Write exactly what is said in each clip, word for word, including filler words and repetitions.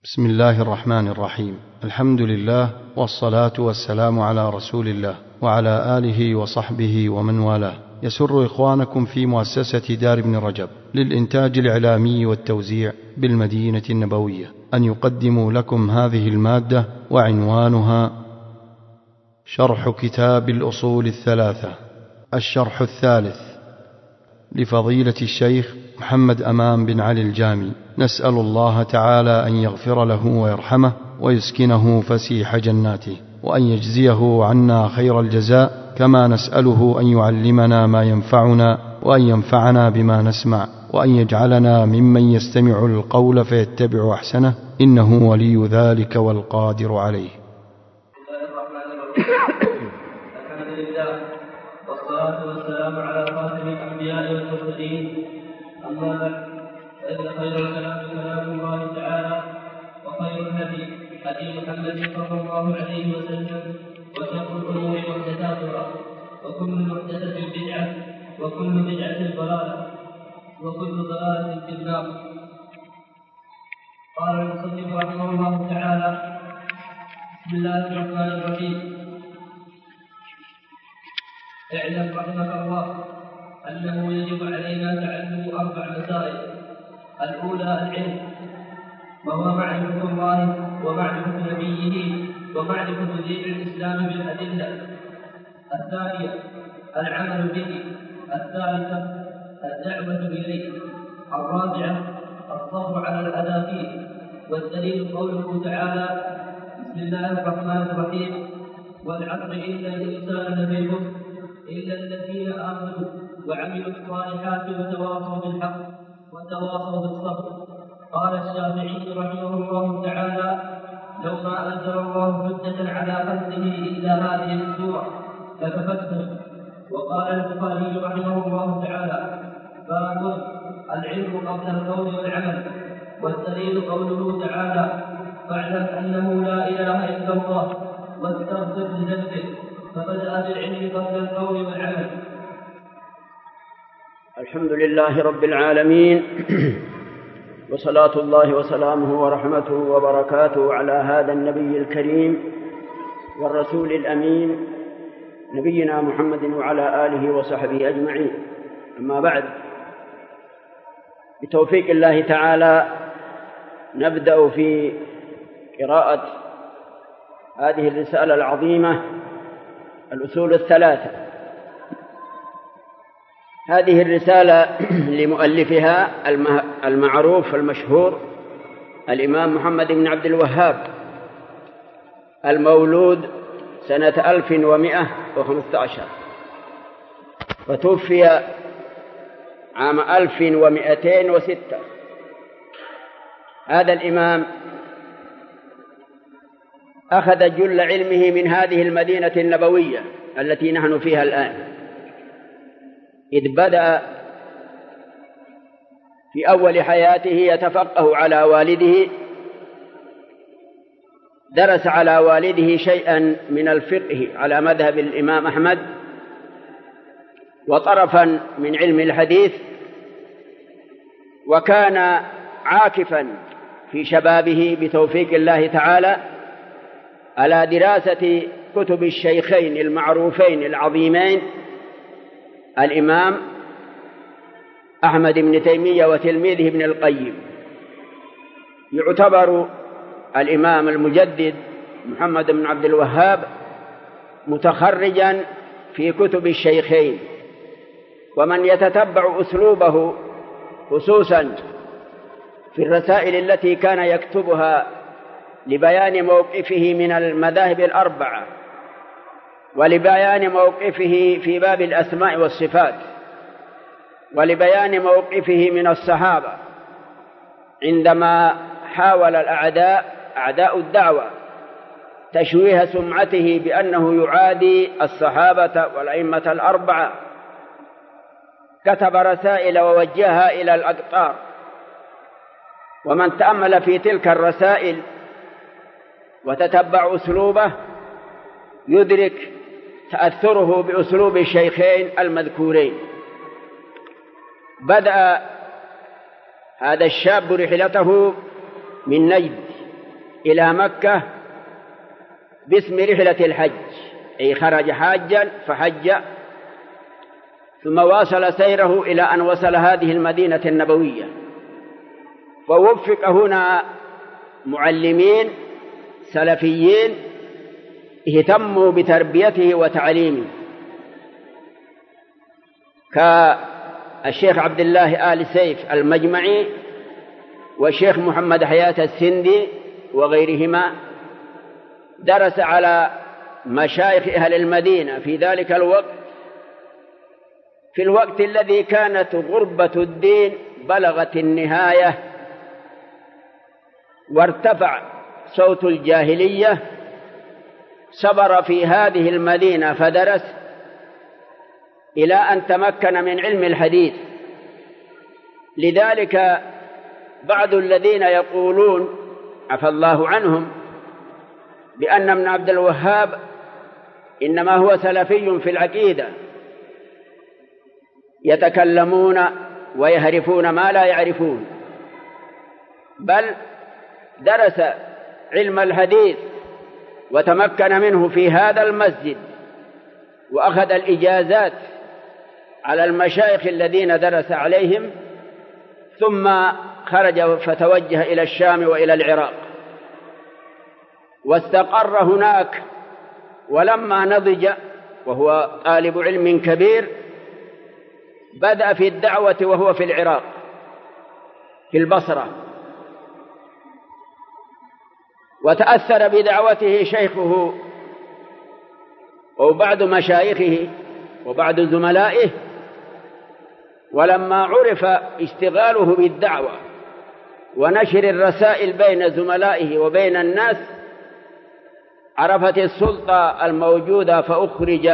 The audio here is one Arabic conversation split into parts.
بسم الله الرحمن الرحيم. الحمد لله والصلاة والسلام على رسول الله وعلى آله وصحبه ومن والاه. يسر إخوانكم في مؤسسة دار ابن رجب للإنتاج الإعلامي والتوزيع بالمدينة النبوية أن يقدموا لكم هذه المادة، وعنوانها شرح كتاب الأصول الثلاثة، الشرح الثالث لفضيلة الشيخ محمد أمان بن علي الجامي. نسأل الله تعالى أن يغفر له ويرحمه ويسكنه فسيح جناته، وأن يجزيه عنا خير الجزاء، كما نسأله أن يعلمنا ما ينفعنا، وأن ينفعنا بما نسمع، وأن يجعلنا ممن يستمع القول فيتبع أحسنه، إنه ولي ذلك والقادر عليه. الحمد لله والصلاة والسلام على خاتم الأنبياء والمرسلين، أما بعد، فإن خير الكلام كلام الله تعالى، وخير الهدي هدي محمد صلى الله عليه وسلم، وشر الأمور محدثاتها، وكل محدثة بدعة، وكل بدعة ضلالة، وكل ضلالة في النار. قال المصنف رحمه الله تعالى: بسم الله الرحمن الرحيم. اعلم رحمك الله أنه يجب علينا تعلم أربع مسائل. الأولى العلم، وهو معرفة الله ومعرفة نبيه ومعرفة دين الإسلام بالأدلة. الثانية العمل به. الثالثة الدعوة إليه. الرابعة الصبر على الأذى فيه. والدليل قوله تعالى: بسم الله الرحمن الرحيم: والعصر إن الإنسان لفي خسر إلا الذين آمنوا وعملوا الصالحات وتواصوا بالحق وتواصوا بالصبر. قال الشافعي رحمه الله تعالى: لو ما أنزل الله حجة على خلقه إلا هذه السورة لكفتهم. وقال البخاري رحمه الله تعالى: باب العلم قبل القول والعمل. والدليل قوله تعالى: فاعلم أنه لا إله إلا الله واستغفر لذنبك. فبدأ بالعلم قبل القول والعمل. الحمد لله رب العالمين، وصلاة الله وسلامه ورحمته وبركاته على هذا النبي الكريم والرسول الأمين نبينا محمد وعلى آله وصحبه أجمعين. أما بعد، بتوفيق الله تعالى نبدأ في قراءة هذه الرسالة العظيمة، الأصول الثلاثة. هذه الرسالة لمؤلفها المعروف المشهور الإمام محمد بن عبد الوهاب، المولود سنة ألف ومائة وخمسة عشر، وتوفي عام ألف ومائتين وستة. هذا الإمام أخذ جل علمه من هذه المدينة النبوية التي نحن فيها الآن، إذ بدأ في أول حياته يتفقه على والده، درس على والده شيئا من الفقه على مذهب الإمام أحمد، وطرفا من علم الحديث، وكان عاكفا في شبابه بتوفيق الله تعالى على دراسة كتب الشيخين المعروفين العظيمين، الإمام أحمد بن تيمية وتلميذه ابن القيم. يعتبر الإمام المجدد محمد بن عبد الوهاب متخرجا في كتب الشيخين، ومن يتتبع أسلوبه خصوصا في الرسائل التي كان يكتبها لبيان موقفه من المذاهب الأربعة، ولبيان موقفه في باب الأسماء والصفات، ولبيان موقفه من الصحابة عندما حاول الأعداء أعداء الدعوة تشويه سمعته بأنه يعادي الصحابة والأئمة الأربعة. كتب رسائل ووجهها إلى الأقطار، ومن تأمل في تلك الرسائل وتتبع أسلوبه يدرك تأثره بأسلوب الشيخين المذكورين. بدأ هذا الشاب رحلته من نجد إلى مكة باسم رحلة الحج، أي خرج حاجا فحج، ثم واصل سيره إلى أن وصل هذه المدينة النبوية. فوفق هنا معلمين سلفيين اهتموا بتربيته وتعليمه، كالشيخ عبد الله آل سيف المجمعي والشيخ محمد حياة السندي وغيرهما. درس على مشايخ أهل المدينة في ذلك الوقت، في الوقت الذي كانت غربة الدين بلغت النهاية وارتفع صوت الجاهلية. صبر في هذه المدينة فدرس إلى أن تمكن من علم الحديث. لذلك بعض الذين يقولون عفى الله عنهم بأن ابن عبد الوهاب إنما هو سلفي في العقيدة، يتكلمون ويهرفون ما لا يعرفون، بل درس علم الحديث وتمكن منه في هذا المسجد، وأخذ الإجازات على المشايخ الذين درس عليهم، ثم خرج فتوجه إلى الشام وإلى العراق واستقر هناك. ولما نضج وهو طالب علم كبير بدأ في الدعوة وهو في العراق في البصرة، وتأثر بدعوته شيخه وبعض مشايخه وبعض زملائه. ولما عرف اشتغاله بالدعوة ونشر الرسائل بين زملائه وبين الناس، عرفت السلطة الموجودة فأخرج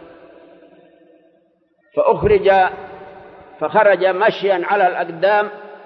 فأخرج فخرج مشيا على الأقدام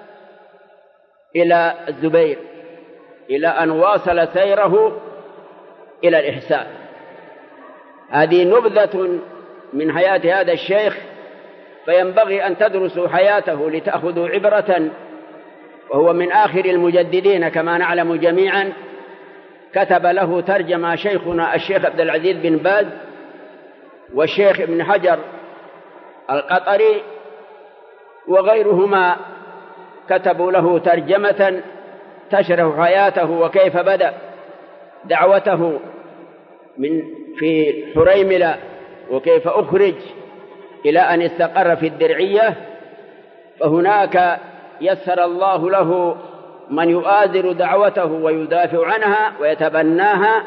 إلى الزبير، إلى أن واصل سيره إلى الإحساء. هذه نبذة من حياة هذا الشيخ، فينبغي أن تدرسوا حياته لتأخذوا عبرة. وهو من آخر المجددين كما نعلم جميعا. كتب له ترجمة شيخنا الشيخ عبد العزيز بن باز والشيخ ابن حجر القطري وغيرهما، كتبوا له ترجمة تشرح حياته وكيف بدأ دعوته من في حريملة وكيف أخرج إلى أن استقر في الدرعية. فهناك يسر الله له من يؤازر دعوته ويدافع عنها ويتبناها،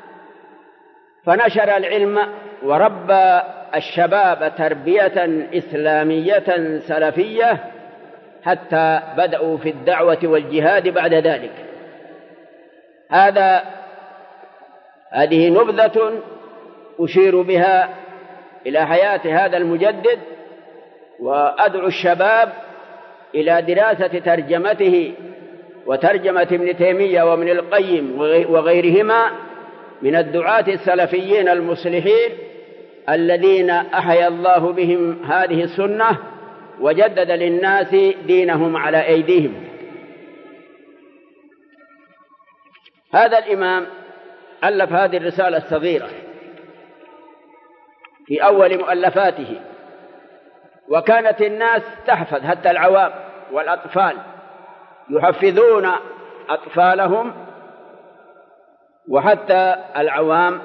فنشر العلم وربى الشباب تربية إسلامية سلفية حتى بدأوا في الدعوة والجهاد بعد ذلك. هذا هذه نبذة أشير بها إلى حياة هذا المجدد، وأدعو الشباب إلى دراسة ترجمته وترجمة ابن تيمية وابن القيم وغيرهما من الدعاة السلفيين المصلحين الذين أحيا الله بهم هذه السنة وجدد للناس دينهم على أيديهم. هذا الإمام ألف هذه الرسالة الصغيرة في أول مؤلفاته، وكانت الناس تحفظ، حتى العوام والأطفال يحفظون أطفالهم، وحتى العوام،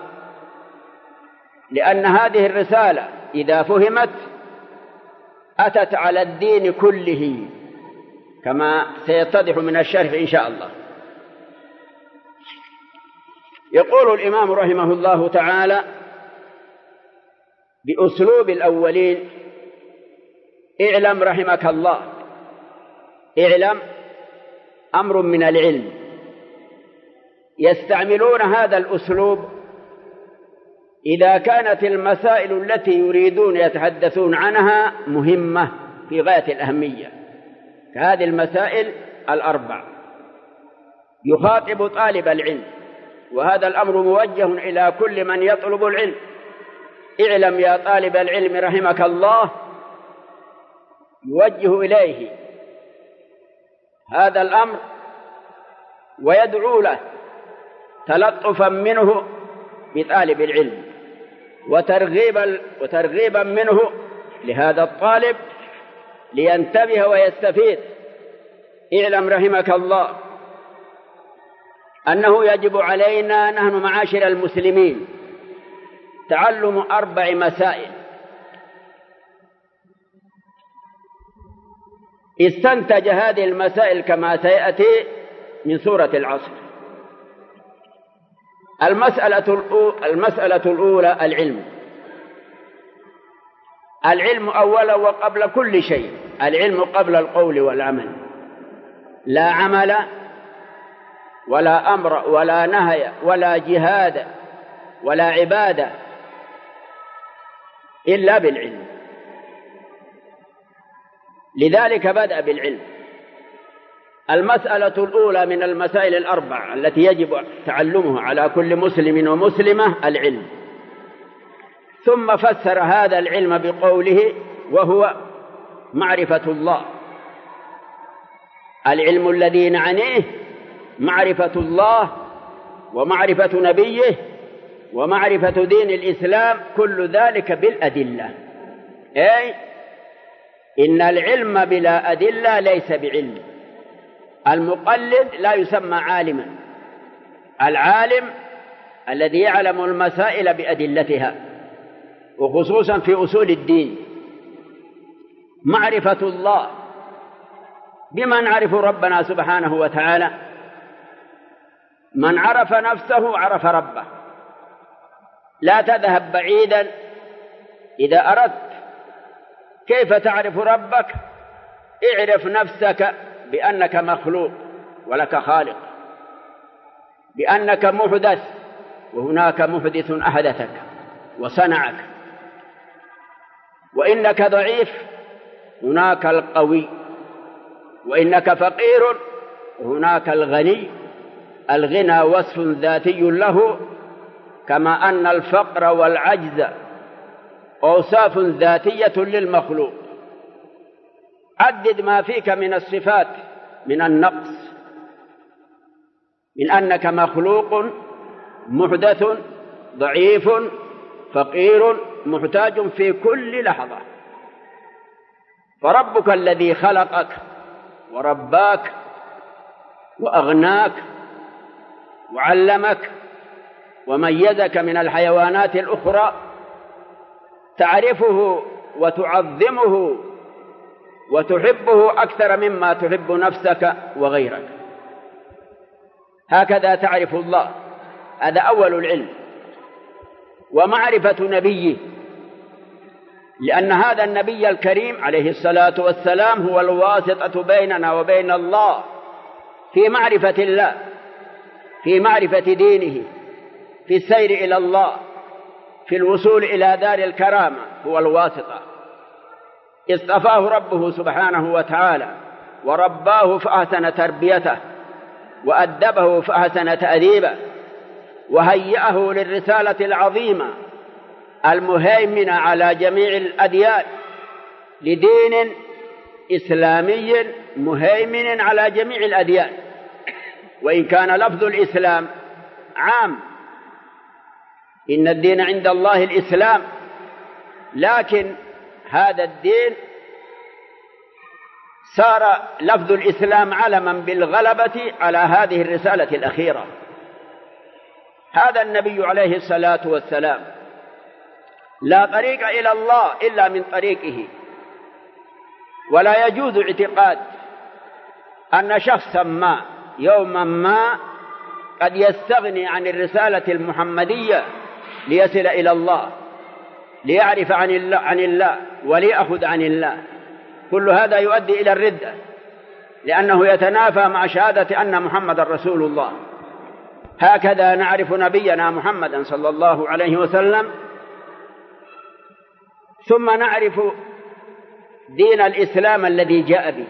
لأن هذه الرسالة إذا فهمت أتت على الدين كله كما سيتضح من الشرح إن شاء الله. يقول الإمام رحمه الله تعالى بأسلوب الأولين: اعلم رحمك الله. اعلم أمر من العلم. يستعملون هذا الأسلوب إذا كانت المسائل التي يريدون يتحدثون عنها مهمة في غاية الأهمية، كهذه المسائل الأربع. يخاطب طالب العلم، وهذا الأمر موجه إلى كل من يطلب العلم. اعلم يا طالب العلم رحمك الله، يوجه إليه هذا الأمر ويدعو له تلطفا منه بطالب العلم وترغيبا وترغيبا منه لهذا الطالب لينتبه ويستفيد. اعلم رحمك الله أنه يجب علينا نحن معاشر المسلمين تعلم أربع مسائل استنتج هذه المسائل كما سيأتي من سورة العصر. المسألة المسألة الأولى العلم. العلم أولا وقبل كل شيء، العلم قبل القول والعمل. لا عمل ولا أمر ولا نهي ولا جهاد ولا عبادة إلا بالعلم، لذلك بدأ بالعلم. المسألة الأولى من المسائل الأربع التي يجب تعلمها على كل مسلم ومسلمة العلم، ثم فسر هذا العلم بقوله وهو معرفة الله. العلم الذي نعنيه معرفة الله ومعرفة نبيه ومعرفة دين الإسلام، كل ذلك بالأدلة. أي إن العلم بلا أدلة ليس بعلم. المقلد لا يسمى عالما، العالم الذي يعلم المسائل بأدلتها، وخصوصا في أصول الدين. معرفة الله، بما نعرف ربنا سبحانه وتعالى؟ من عرف نفسه عرف ربه. لا تذهب بعيدا، إذا أردت كيف تعرف ربك اعرف نفسك بأنك مخلوق ولك خالق، بأنك محدث وهناك محدث أحدثك وصنعك، وإنك ضعيف هناك القوي، وإنك فقير هناك الغني. الغنى وصف ذاتي له، كما أن الفقر والعجز أوصاف ذاتية للمخلوق. عدد ما فيك من الصفات من النقص، من أنك مخلوق محدث ضعيف فقير محتاج في كل لحظة. فربك الذي خلقك ورباك وأغناك وعلمك وميزك من الحيوانات الأخرى تعرفه وتعظمه وتحبه أكثر مما تحب نفسك وغيرك. هكذا تعرف الله، هذا أول العلم. ومعرفة نبيه، لأن هذا النبي الكريم عليه الصلاة والسلام هو الواسطة بيننا وبين الله في معرفة الله، في معرفة دينه، في السير إلى الله، في الوصول إلى دار الكرامة. هو الواسطة. اصطفاه ربه سبحانه وتعالى ورباه فأحسن تربيته وأدبه فأحسن تأديبه، وهيأه للرسالة العظيمة المهيمنة على جميع الأديان، لدين إسلامي مهيمن على جميع الأديان. وإن كان لفظ الإسلام عام، إن الدين عند الله الإسلام، لكن هذا الدين صار لفظ الإسلام علما بالغلبة على هذه الرسالة الأخيرة. هذا النبي عليه الصلاة والسلام لا طريق إلى الله إلا من طريقه، ولا يجوز اعتقاد أن شخصا ما يوما ما قد يستغني عن الرسالة المحمدية ليصل إلى الله، ليعرف عن الله, عن الله وليأخذ عن الله. كل هذا يؤدي إلى الردة، لأنه يتنافى مع شهادة أن محمد رسول الله. هكذا نعرف نبينا محمدا صلى الله عليه وسلم، ثم نعرف دين الإسلام الذي جاء به.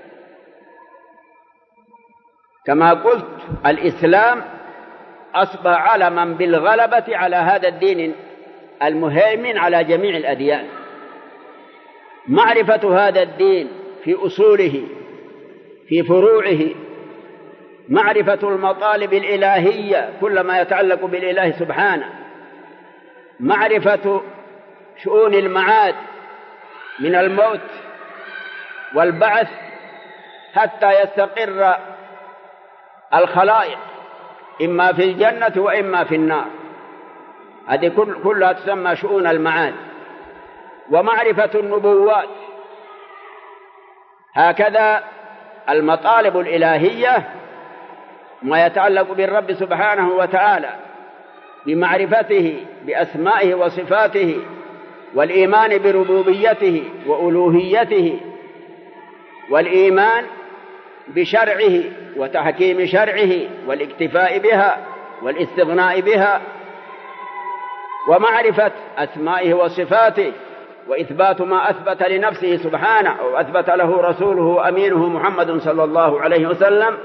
كما قلت الإسلام أصبح علما بالغلبة على هذا الدين المهيمن على جميع الأديان. معرفة هذا الدين في أصوله، في فروعه، معرفة المطالب الإلهية كل ما يتعلق بالإله سبحانه، معرفة شؤون المعاد من الموت والبعث حتى يستقر الخلائق إما في الجنة وإما في النار، هذه كلها تسمى شؤون المعاد. ومعرفة النبوات، هكذا المطالب الإلهية ما يتعلق بالرب سبحانه وتعالى بمعرفته بأسمائه وصفاته والإيمان بربوبيته وألوهيته والإيمان بشرعه وتحكيم شرعه والاكتفاء بها والاستغناء بها، ومعرفة أسمائه وصفاته وإثبات ما أثبت لنفسه سبحانه وأثبت له رسوله أمينه محمد صلى الله عليه وسلم،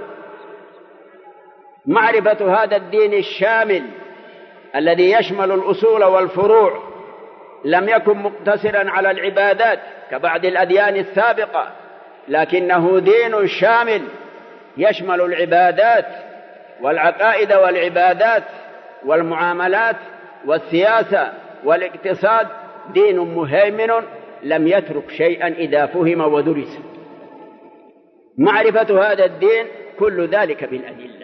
معرفة هذا الدين الشامل الذي يشمل الأصول والفروع، لم يكن مقتصرا على العبادات كبعض الأديان السابقة، لكنه دين شامل يشمل العبادات والعقائد والعبادات والمعاملات والسياسة والاقتصاد، دين مهيمن لم يترك شيئا إذا فهم ودرس. معرفة هذا الدين كل ذلك بالأدلة.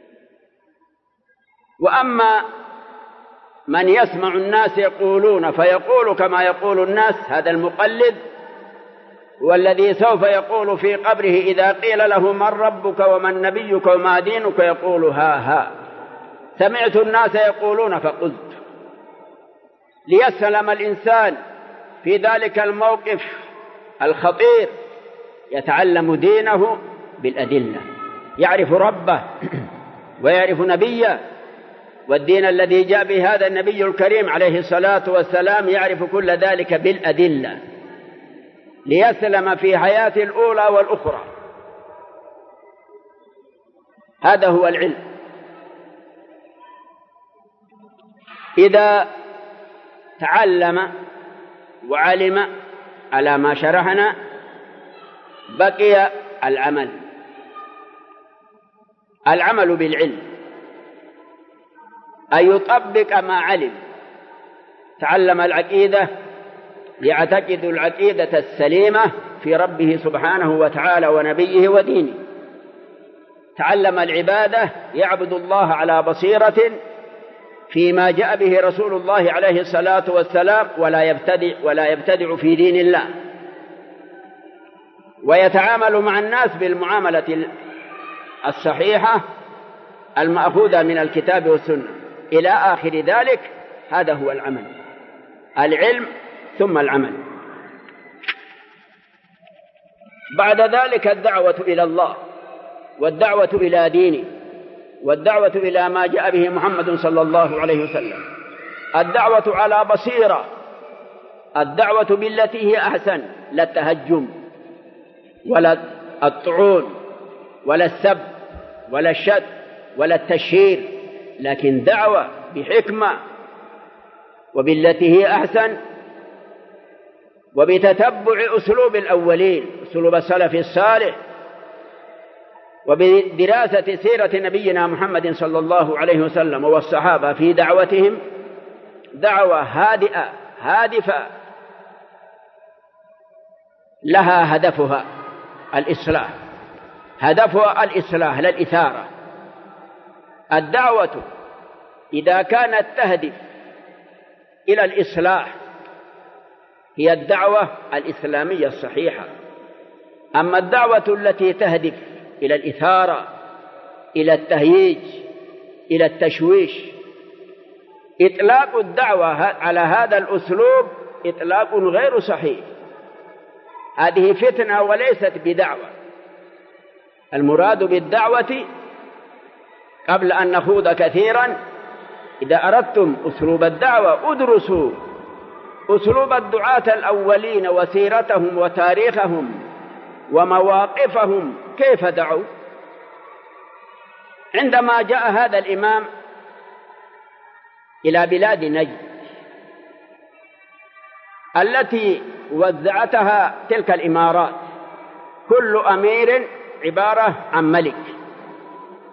وأما من يسمع الناس يقولون فيقول كما يقول الناس، هذا المقلد، والذي سوف يقول في قبره إذا قيل له من ربك ومن نبيك وما دينك يقول ها ها سمعت الناس يقولون فقلت. ليسلم الإنسان في ذلك الموقف الخطير يتعلم دينه بالأدلة، يعرف ربه ويعرف نبيه، والدين الذي جاء به هذا النبي الكريم عليه الصلاة والسلام يعرف كل ذلك بالأدلة، ليسلم في حياته الأولى والأخرى. هذا هو العلم. إذا تعلم وعلم على ما شرحنا بقي العمل، العمل بالعلم، أن يطبق ما علم. تعلم العقيدة يعتقد العقيدة السليمة في ربه سبحانه وتعالى ونبيه ودينه. تعلم العبادة يعبد الله على بصيرة فيما جاء به رسول الله عليه الصلاة والسلام، ولا يبتدع ولا يبتدع في دين الله، ويتعامل مع الناس بالمعاملة الصحيحة المأخوذة من الكتاب والسنة إلى آخر ذلك. هذا هو العمل، العلم ثم العمل. بعد ذلك الدعوة إلى الله، والدعوة إلى دينه، والدعوة إلى ما جاء به محمد صلى الله عليه وسلم. الدعوة على بصيرة، الدعوة بالتي هي أحسن، لا التهجم ولا الطعون ولا السب ولا الشد ولا التشهير، لكن دعوة بحكمة وبالتي هي أحسن، وبتتبع أسلوب الأولين، أسلوب السلف الصالح، وبدراسة سيرة نبينا محمد صلى الله عليه وسلم والصحابة في دعوتهم، دعوة هادئة هادفة لها هدفها الإصلاح، هدفها الإصلاح لا الإثارة. الدعوة إذا كانت تهدف إلى الإصلاح هي الدعوة الإسلامية الصحيحة. أما الدعوة التي تهدف إلى الإثارة، إلى التهييج، إلى التشويش، إطلاق الدعوة على هذا الأسلوب إطلاق غير صحيح. هذه فتنة وليست بدعوة. المراد بالدعوة، قبل أن نخوض كثيرا، إذا أردتم أسلوب الدعوة ادرسوا أسلوب الدعاة الأولين وسيرتهم وتاريخهم ومواقفهم، كيف دعوا. عندما جاء هذا الإمام إلى بلاد نجد التي وزعتها تلك الإمارات، كل أمير عبارة عن ملك،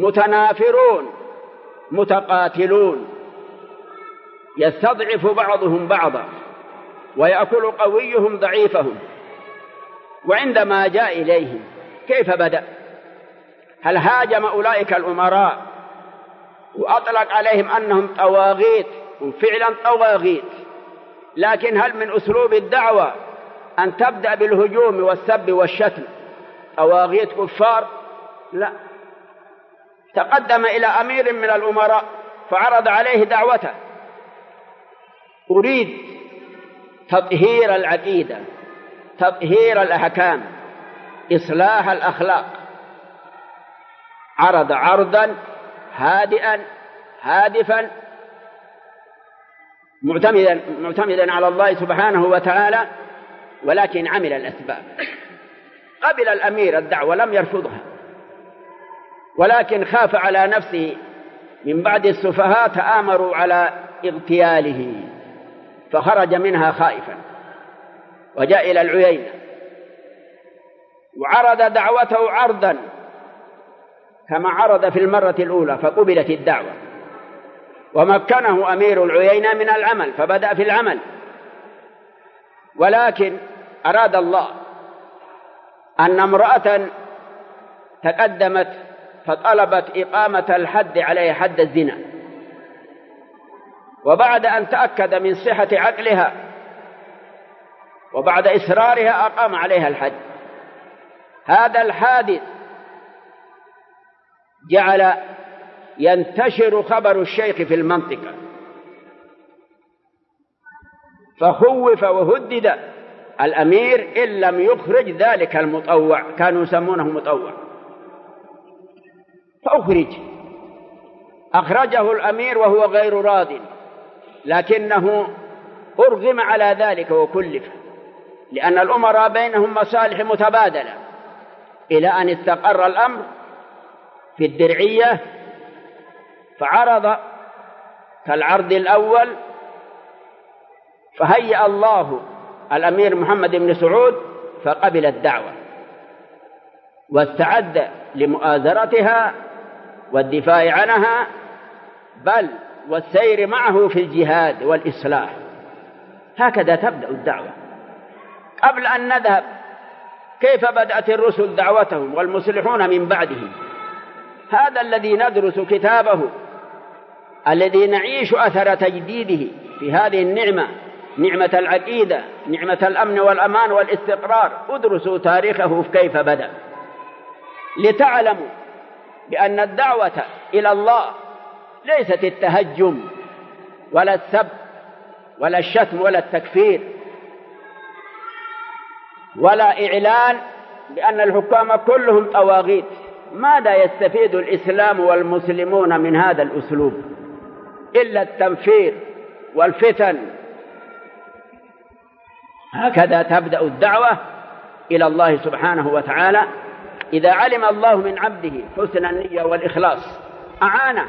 متنافرون متقاتلون، يستضعف بعضهم بعضا ويأكل قويهم ضعيفهم. وعندما جاء إليهم كيف بدأ؟ هل هاجم أولئك الأمراء وأطلق عليهم أنهم طواغيت؟ هم فعلا طواغيت، لكن هل من أسلوب الدعوة أن تبدأ بالهجوم والسب والشتم؟ طواغيت كفار؟ لا. تقدم إلى أمير من الأمراء فعرض عليه دعوته: أريد تطهير العقيدة، تطهير الأحكام، إصلاح الأخلاق. عرض عرضا هادئا هادفا معتمدا معتمدا على الله سبحانه وتعالى، ولكن عمل الأسباب. قبل الأمير الدعوة، لم يرفضها، ولكن خاف على نفسه من بعد السفهاء تآمروا على اغتياله، فخرج منها خائفا وجاء إلى العيينة وعرض دعوته عرضا كما عرض في المرة الأولى، فقبلت الدعوة ومكنه أمير العيينة من العمل، فبدأ في العمل. ولكن أراد الله أن امرأة تقدمت فطلبت إقامة الحد عليه، حد الزنا، وبعد أن تأكد من صحة عقلها وبعد إصرارها أقام عليها الحد. هذا الحادث جعل ينتشر خبر الشيخ في المنطقة، فخوف وهدد الأمير إن لم يخرج ذلك المطوع، كانوا يسمونه مطوع، فأخرج. أخرجه الأمير وهو غير راض، لكنه أرغم على ذلك وكلف، لأن الأمراء بينهم مصالح متبادلة، إلى أن استقر الأمر في الدرعية، فعرض كالعرض الأول، فهيأ الله الأمير محمد بن سعود فقبل الدعوة واستعد لمؤازرتها والدفاع عنها، بل والسير معه في الجهاد والإصلاح. هكذا تبدأ الدعوة. قبل أن نذهب، كيف بدأت الرسل دعوتهم والمصلحون من بعدهم؟ هذا الذي ندرس كتابه، الذي نعيش أثر تجديده في هذه النعمة، نعمة العقيدة، نعمة الأمن والأمان والاستقرار. ادرسوا تاريخه كيف بدأ، لتعلموا بأن الدعوة إلى الله ليست التهجم ولا السب ولا الشتم ولا التكفير ولا إعلان بأن الحكام كلهم طواغيت. ماذا يستفيد الإسلام والمسلمون من هذا الأسلوب إلا التنفير والفتن؟ هكذا تبدأ الدعوة إلى الله سبحانه وتعالى. إذا علم الله من عبده حسن النية والإخلاص أعانه.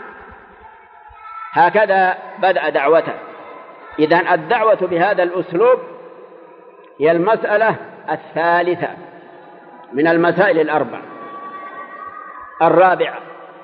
هكذا بدأ دعوته. إذن الدعوة بهذا الأسلوب هي المسألة الثالثة من المسائل الأربع. الرابعة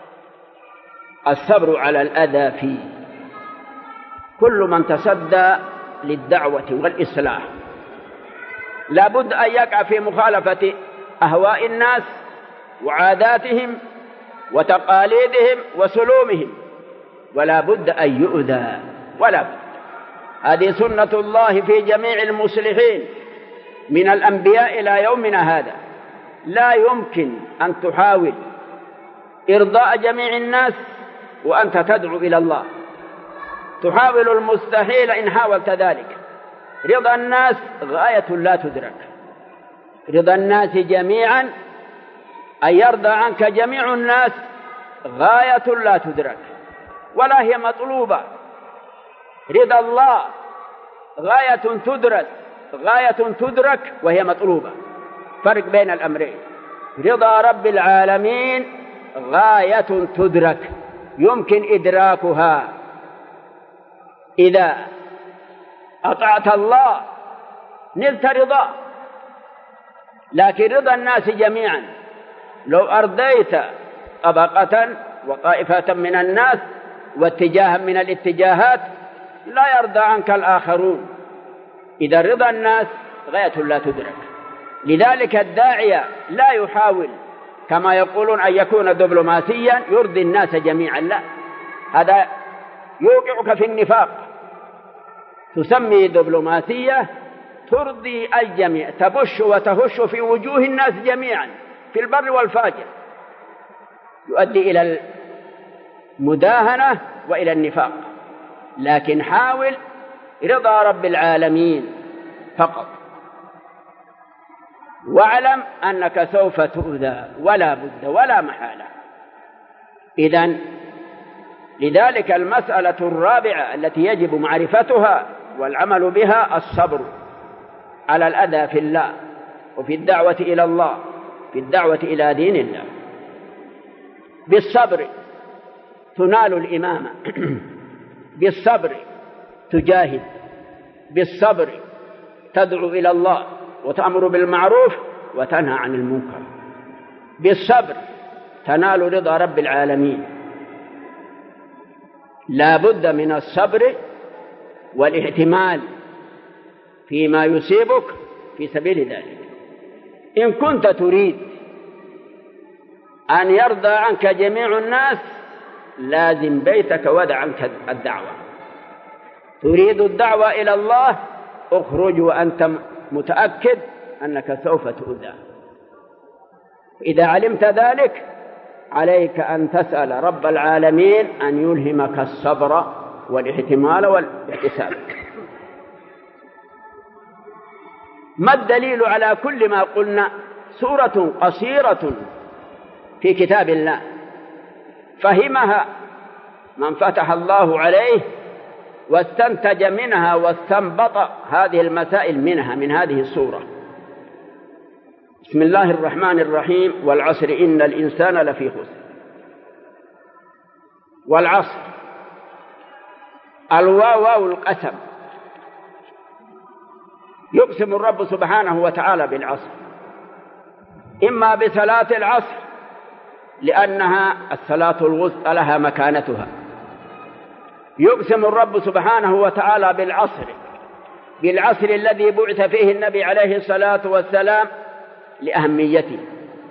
الصبر على الأذى فيه. كل من تصدى للدعوة والإصلاح لا بد أن يقع في مخالفة أهواء الناس وعاداتهم وتقاليدهم وسلومهم، ولا بد أن يؤذى، ولا بد. هذه سنة الله في جميع المصلحين من الأنبياء إلى يومنا هذا. لا يمكن أن تحاول إرضاء جميع الناس وأنت تدعو إلى الله. تحاول المستحيل إن حاولت ذلك. رضا الناس غاية لا تدرك. رضا الناس جميعا، أن يرضى عنك جميع الناس، غاية لا تدرك ولا هي مطلوبة. رضا الله غاية تدرك غاية تدرك وهي مطلوبة. فرق بين الأمرين. رضا رب العالمين غاية تدرك، يمكن إدراكها إذا أطعت الله نلت رضا. لكن رضا الناس جميعا، لو أرضيت طبقة وطائفة من الناس واتجاها من الاتجاهات لا يرضى عنك الآخرون. إذا رضا الناس غاية لا تدرك. لذلك الداعية لا يحاول كما يقولون أن يكون دبلوماسيا يرضي الناس جميعا، لا، هذا يوقعك في النفاق. تسمي دبلوماسية ترضي الجميع، تبش وتهش في وجوه الناس جميعا في البر والفاجر، يؤدي إلى المداهنة وإلى النفاق. لكن حاول رضا رب العالمين فقط، واعلم أنك سوف تؤذى ولا بد ولا محالة. إذن لذلك المسألة الرابعة التي يجب معرفتها والعمل بها الصبر على الأذى في الله وفي الدعوة إلى الله، في الدعوة إلى دين الله. بالصبر تنال الإمامة، بالصبر تجاهد، بالصبر تدعو إلى الله وتأمر بالمعروف وتنهى عن المنكر، بالصبر تنال رضا رب العالمين. لا بد من الصبر والاحتمال فيما يصيبك في سبيل ذلك. إن كنت تريد أن يرضى عنك جميع الناس لازم بيتك ودع عنك الدعوة. تريد الدعوة إلى الله اخرج وأنت متأكد أنك سوف تؤذى. إذا علمت ذلك عليك أن تسأل رب العالمين أن يلهمك الصبر والاحتمال والاحتساب. ما الدليل على كل ما قلنا؟ سورة قصيرة في كتاب الله فهمها من فتح الله عليه واستنتج منها واستنبط هذه المسائل منها من هذه السورة. بسم الله الرحمن الرحيم. والعصر إن الإنسان لفي خسر. والعصر الواو واو القسم، يقسم الرب سبحانه وتعالى بالعصر، إما بصلاة العصر لأنها الصلاة الوسطى لها مكانتها. يقسم الرب سبحانه وتعالى بالعصر، بالعصر الذي بعث فيه النبي عليه الصلاة والسلام لأهميته،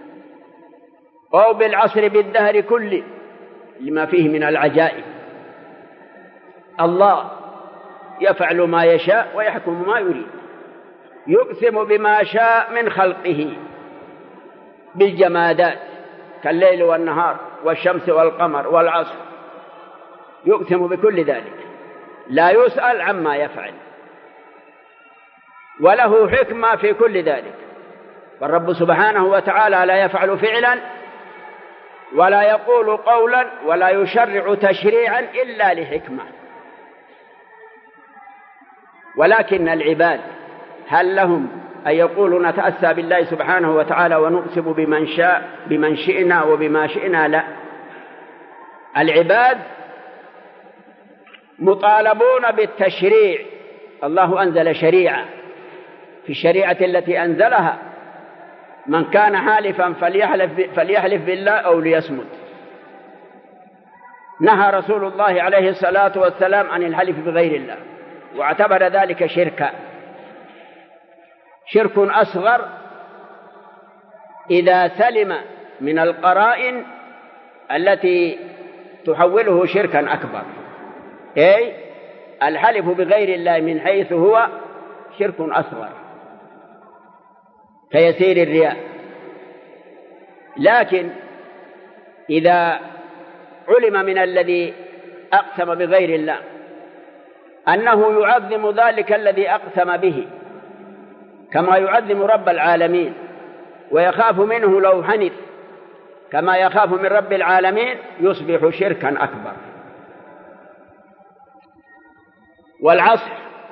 أو بالعصر بالدهر كله لما فيه من العجائب. الله يفعل ما يشاء ويحكم ما يريد. يقسم بما شاء من خلقه بالجمادات كالليل والنهار والشمس والقمر والعصر، يقسم بكل ذلك، لا يسأل عما يفعل، وله حكمة في كل ذلك. فالرب سبحانه وتعالى لا يفعل فعلا ولا يقول قولا ولا يشرع تشريعا إلا لحكمة. ولكن العباد هل لهم أن يقولوا نتأسى بالله سبحانه وتعالى ونقسم بمن شاء بمن شئنا وبما شئنا؟ لا، العباد مطالبون بالتشريع. الله أنزل شريعة، في الشريعة التي أنزلها من كان حالفا فليحلف, فليحلف بالله أو ليصمت. نهى رسول الله عليه الصلاة والسلام عن الحلف بغير الله، واعتبر ذلك شركا، شرك أصغر إذا سلم من القرائن التي تحوله شركا أكبر. أي الحلف بغير الله من حيث هو شرك أصغر كيسير الرياء. لكن إذا علم من الذي أقسم بغير الله أنه يعظم ذلك الذي أقسم به كما يعظم رب العالمين، ويخاف منه لو حنث كما يخاف من رب العالمين، يصبح شركا أكبر. والعصر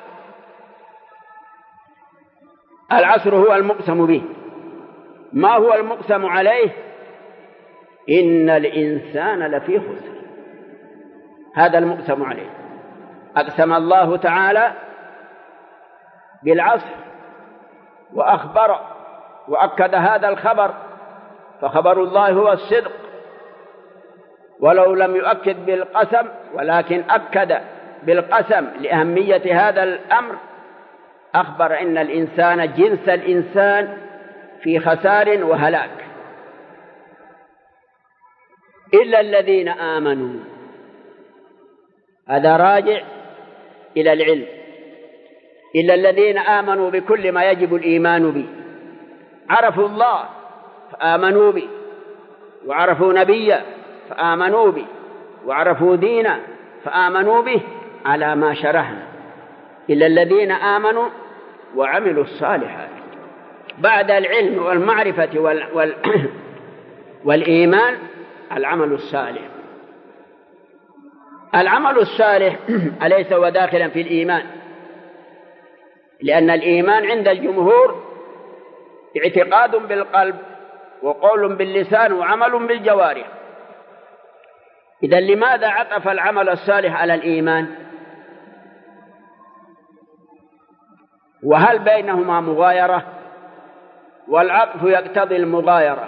العصر هو المقسم به. ما هو المقسم عليه؟ إن الإنسان لفي خسر، هذا المقسم عليه. أقسم الله تعالى بالعصر وأخبر وأكد هذا الخبر، فخبر الله هو الصدق، ولو لم يؤكد بالقسم ولكن أكد بالقسم لأهمية هذا الأمر، أخبر إن الإنسان جنس الإنسان في خسار وهلاك إلا الذين آمنوا. هذا راجع إلى العلم. إلا الذين آمنوا بكل ما يجب الإيمان به، عرفوا الله فآمنوا به، وعرفوا نبيه فآمنوا به، وعرفوا دينه فآمنوا به على ما شرحنا. إلا الذين آمنوا وعملوا الصالحات. بعد العلم والمعرفة وال... وال... والإيمان العمل الصالح. العمل الصالح أليس هو داخلا في الإيمان؟ لأن الإيمان عند الجمهور اعتقاد بالقلب وقول باللسان وعمل بالجوارح. إذن لماذا عطف العمل الصالح على الإيمان؟ وهل بينهما مغايرة؟ والعطف يقتضي المغايرة.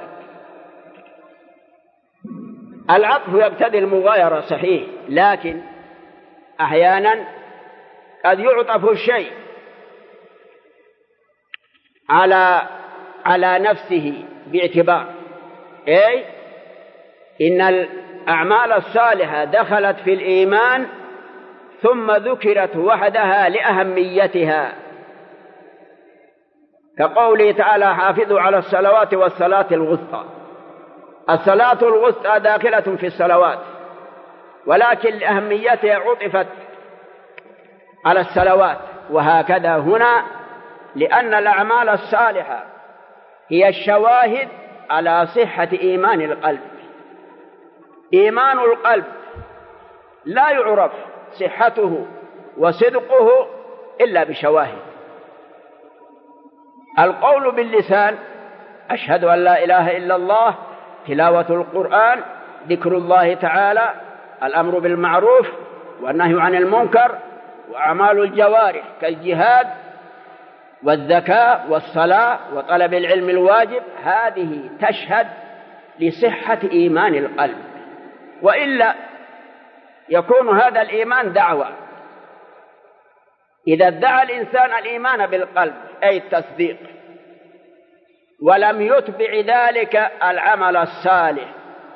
العطف يقتضي المغايرة صحيح، لكن أحيانا قد يعطف الشيء على على نفسه باعتبار أي إن الأعمال الصالحة دخلت في الإيمان ثم ذكرت وحدها لأهميتها، كقوله تعالى: حافظوا على الصلوات والصلاة الوسطى. الصلاة الوسطى داخلة في الصلوات، ولكن لأهميتها عطفت على الصلوات. وهكذا هنا، لأن الأعمال الصالحة هي الشواهد على صحة إيمان القلب. إيمان القلب لا يعرف صحته وصدقه إلا بشواهد. القول باللسان: أشهد أن لا إله إلا الله، تلاوة القرآن، ذكر الله تعالى، الأمر بالمعروف والنهي عن المنكر، وأعمال الجوارح كالجهاد والزكاة والصلاة وطلب العلم الواجب، هذه تشهد لصحة إيمان القلب. وإلا يكون هذا الإيمان دعوة. إذا ادعى الإنسان الإيمان بالقلب أي التصديق ولم يتبع ذلك العمل الصالح،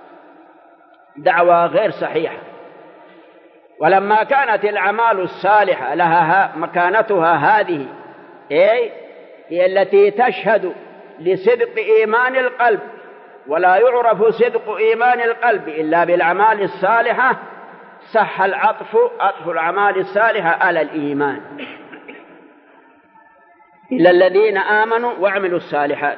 دعوة غير صحيحة. ولما كانت الأعمال الصالحة لها مكانتها هذه، أي هي التي تشهد لصدق إيمان القلب، ولا يعرف صدق إيمان القلب إلا بالأعمال الصالحة، صح العطف عطف الأعمال الصالحة على الإيمان. إلا الذين آمنوا وعملوا الصالحات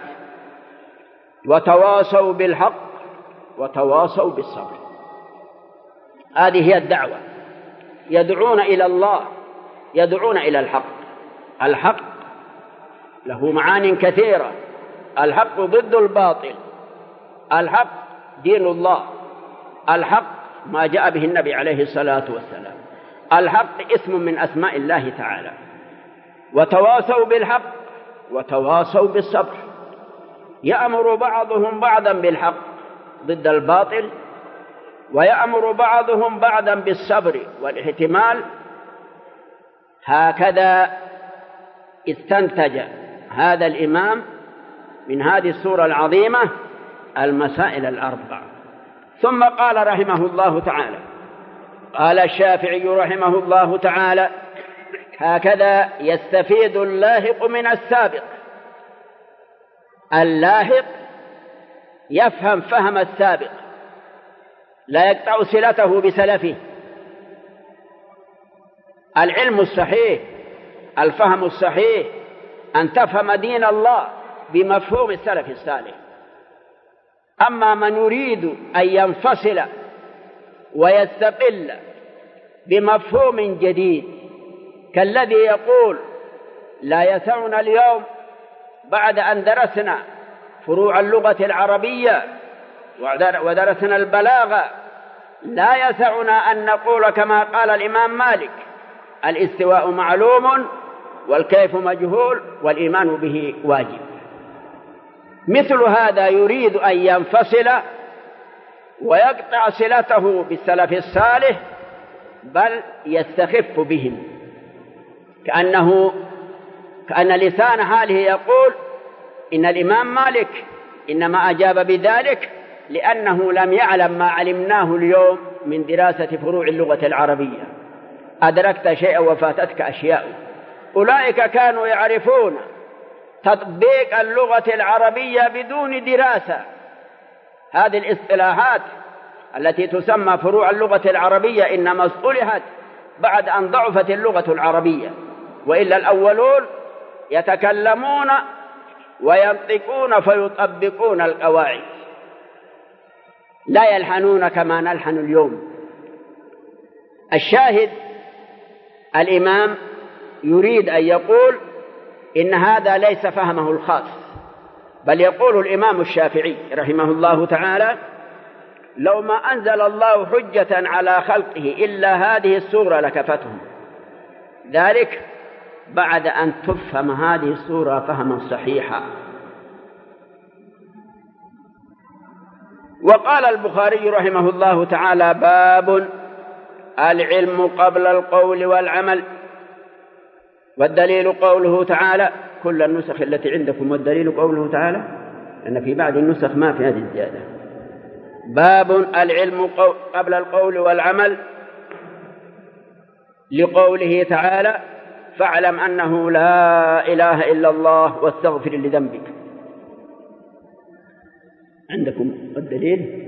وتواصوا بالحق وتواصوا بالصبر. هذه هي الدعوة، يدعون إلى الله، يدعون إلى الحق. الحق له معان كثيرة. الحق ضد الباطل، الحق دين الله، الحق ما جاء به النبي عليه الصلاة والسلام، الحق اسم من أسماء الله تعالى. وتواصوا بالحق وتواصوا بالصبر. يأمر بعضهم بعضا بالحق ضد الباطل، ويأمر بعضهم بعضا بالصبر والاحتمال. هكذا استنتج هذا الإمام من هذه السورة العظيمة المسائل الأربع. ثم قال رحمه الله تعالى: قال الشافعي رحمه الله تعالى: هكذا يستفيد اللاحق من السابق. اللاحق يفهم فهم السابق، لا يقطع صلته بسلفه. العلم الصحيح، الفهم الصحيح، أن تفهم دين الله بمفهوم السلف الصالح. أما من يريد أن ينفصل ويستقل بمفهوم جديد، كالذي يقول: لا يسعنا اليوم بعد أن درسنا فروع اللغة العربية ودرسنا البلاغة، لا يسعنا أن نقول كما قال الإمام مالك: الاستواء معلوم والكيف مجهول والإيمان به واجب. مثل هذا يريد أن ينفصل ويقطع صلته بالسلف الصالح، بل يستخف بهم، كأنه كأن لسان حاله يقول إن الإمام مالك إنما أجاب بذلك لأنه لم يعلم ما علمناه اليوم من دراسة فروع اللغة العربية. أدركت شيئا وفاتتك أشياء. أولئك كانوا يعرفون تطبيق اللغة العربية بدون دراسة. هذه الاصطلاحات التي تسمى فروع اللغة العربية إنما اصطلحت بعد أن ضعفت اللغة العربية، وإلا الأولون يتكلمون وينطقون فيطبقون القواعد، لا يلحنون كما نلحن اليوم. الشاهد الإمام يريد أن يقول إن هذا ليس فهمه الخاص، بل يقول الإمام الشافعي رحمه الله تعالى: لو ما أنزل الله حجة على خلقه إلا هذه السورة لكفتهم، ذلك بعد أن تفهم هذه السورة فهما صحيحا. وقال البخاري رحمه الله تعالى: باب العلم قبل القول والعمل. والدليل قوله تعالى: كل النسخ التي عندكم، والدليل قوله تعالى، أن في بعض النسخ ما في هذه الزيادة. باب العلم قبل القول والعمل، لقوله تعالى: فاعلم أنه لا إله إلا الله واستغفر لذنبك. عندكم الدليل؟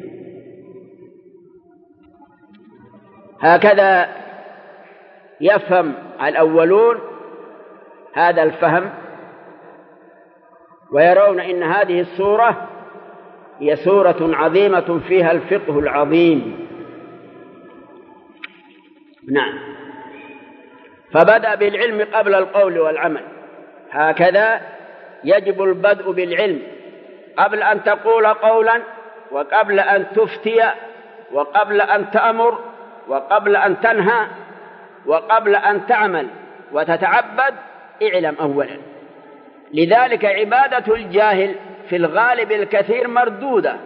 هكذا يفهم الأولون هذا الفهم، ويرون إن هذه السورة هي سورة عظيمة فيها الفقه العظيم. نعم، فبدأ بالعلم قبل القول والعمل. هكذا يجب البدء بالعلم قبل أن تقول قولا، وقبل أن تفتي، وقبل أن تأمر، وقبل أن تنهى، وقبل أن تعمل وتتعبد. اعلم أولا. لذلك عبادة الجاهل في الغالب الكثير مردودة،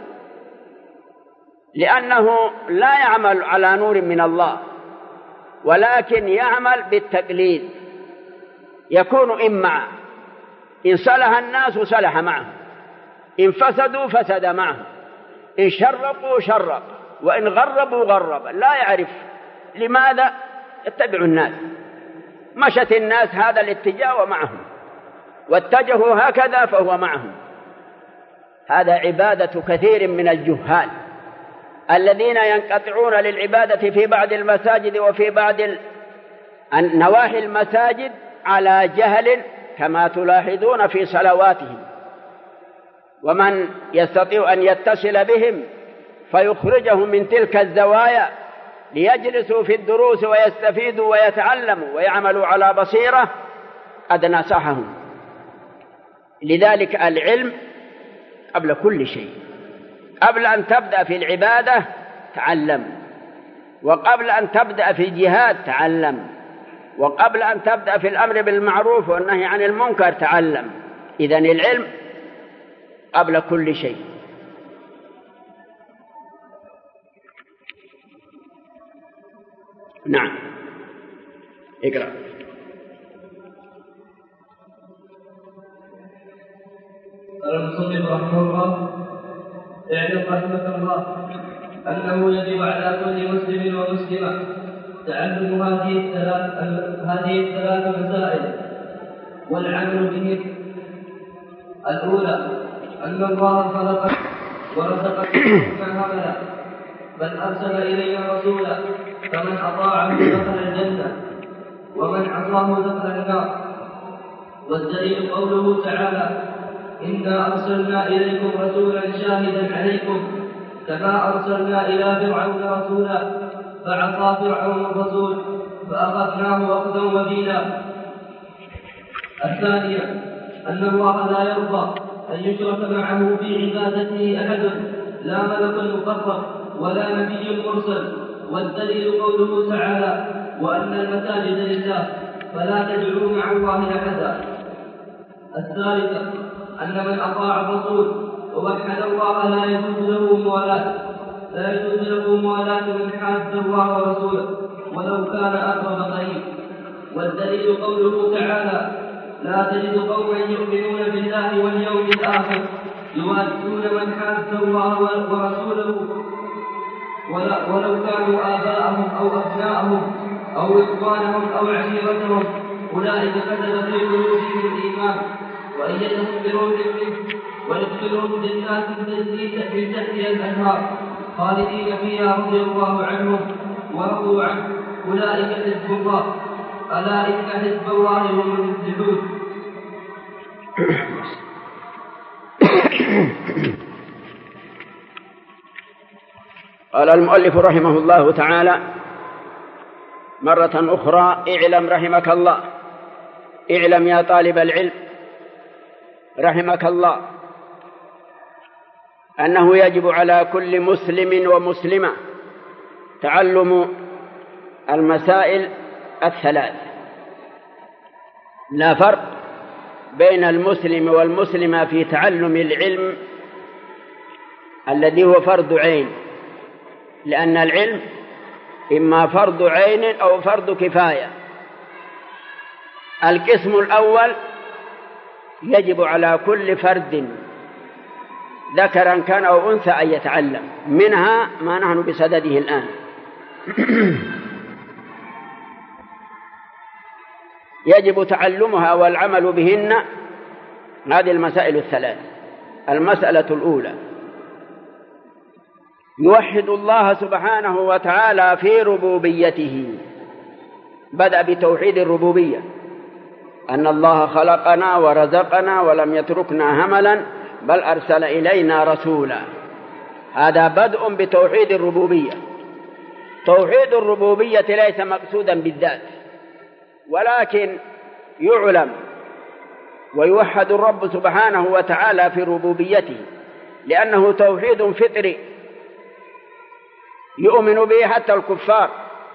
لأنه لا يعمل على نور من الله، ولكن يعمل بالتقليد. يكون إما إن صلح الناس صلح معه، إن فسدوا فسد معه، إن شرقوا شرق، وإن غربوا غرب. لا يعرف لماذا يتبع الناس. مشت الناس هذا الاتجاه ومعهم، واتجهوا هكذا فهو معهم. هذا عبادة كثير من الجهال الذين ينقطعون للعبادة في بعض المساجد وفي بعض نواحي المساجد على جهل، كما تلاحظون في صلواتهم. ومن يستطيع أن يتصل بهم فيخرجهم من تلك الزوايا ليجلسوا في الدروس ويستفيدوا ويتعلموا ويعملوا على بصيرة قد نصحهم. لذلك العلم قبل كل شيء. قبل أن تبدأ في العبادة تعلم، وقبل أن تبدأ في الجهاد تعلم، وقبل أن تبدأ في الأمر بالمعروف والنهي عن المنكر تعلم. إذن العلم قبل كل شيء. نعم، اقرأ. قال المصنف رحمه الله: اعلم رحمك الله أنه يجب على كل مسلم ومسلمة تعلم هذه الثلاث هذه الثلاث مسائل والعمل به. الأولى أن الله خلق ورزق ما حمل، بل أرسل إلينا رسولا، فمن أطاعه دخل الجنة ومن عصاه دخل النار. والدليل قوله تعالى: إنا أرسلنا إليكم رسولا شاهدا عليكم كما أرسلنا إلى فرعون رسولا فعصى فرعون الرسول فأخذناه أخذا وبيلا. الثانية أن الله لا يرضى أن يشرك معه في عبادته أحد، لا ملك مقرب ولا نبي مرسل. والدليل قوله تعالى: وأن المساجد لله فلا تدعوا مع الله أحدا. الثالثة أن من أطاع الرسول ووحد الله لا يجوز له موالاة، لا يجوز له موالاة من حاد الله ورسوله ولو كان أقرب قريب. والدليل قوله تعالى: لا تجد قوما يؤمنون بالله واليوم الآخر يوادون من حاد الله ورسوله ولو كانوا آباءهم أو أبناءهم أو إخوانهم أو عشيرتهم أولئك كتب في قلوبهم الإيمان وأيدهم بروح منه ويدخلهم جنات تجري من تحتها الأنهار خالدين فيها رضي الله عنهم ورضوا عنه أولئك حزب الله ألا إن حزب الله هم المفلحون. قال المؤلف رحمه الله تعالى مرة أخرى: اعلم رحمك الله، اعلم يا طالب العلم رحمك الله أنه يجب على كل مسلم ومسلمة تعلم المسائل الثلاث. لا فرق بين المسلم والمسلمة في تعلم العلم الذي هو فرض عين، لأن العلم إما فرض عين أو فرض كفاية. القسم الأول يجب على كل فرد ذكرا كان أو أنثى أن يتعلم، منها ما نحن بصدده الآن. يجب تعلمها والعمل بهن هذه المسائل الثلاث. المسألة الأولى: يوحد الله سبحانه وتعالى في ربوبيته. بدأ بتوحيد الربوبية، أن الله خلقنا ورزقنا ولم يتركنا هملا بل أرسل إلينا رسولا. هذا بدء بتوحيد الربوبية. توحيد الربوبية ليس مقصودا بالذات، ولكن يعلم ويوحد الرب سبحانه وتعالى في ربوبيته، لأنه توحيد فطري يؤمن به حتى الكفار،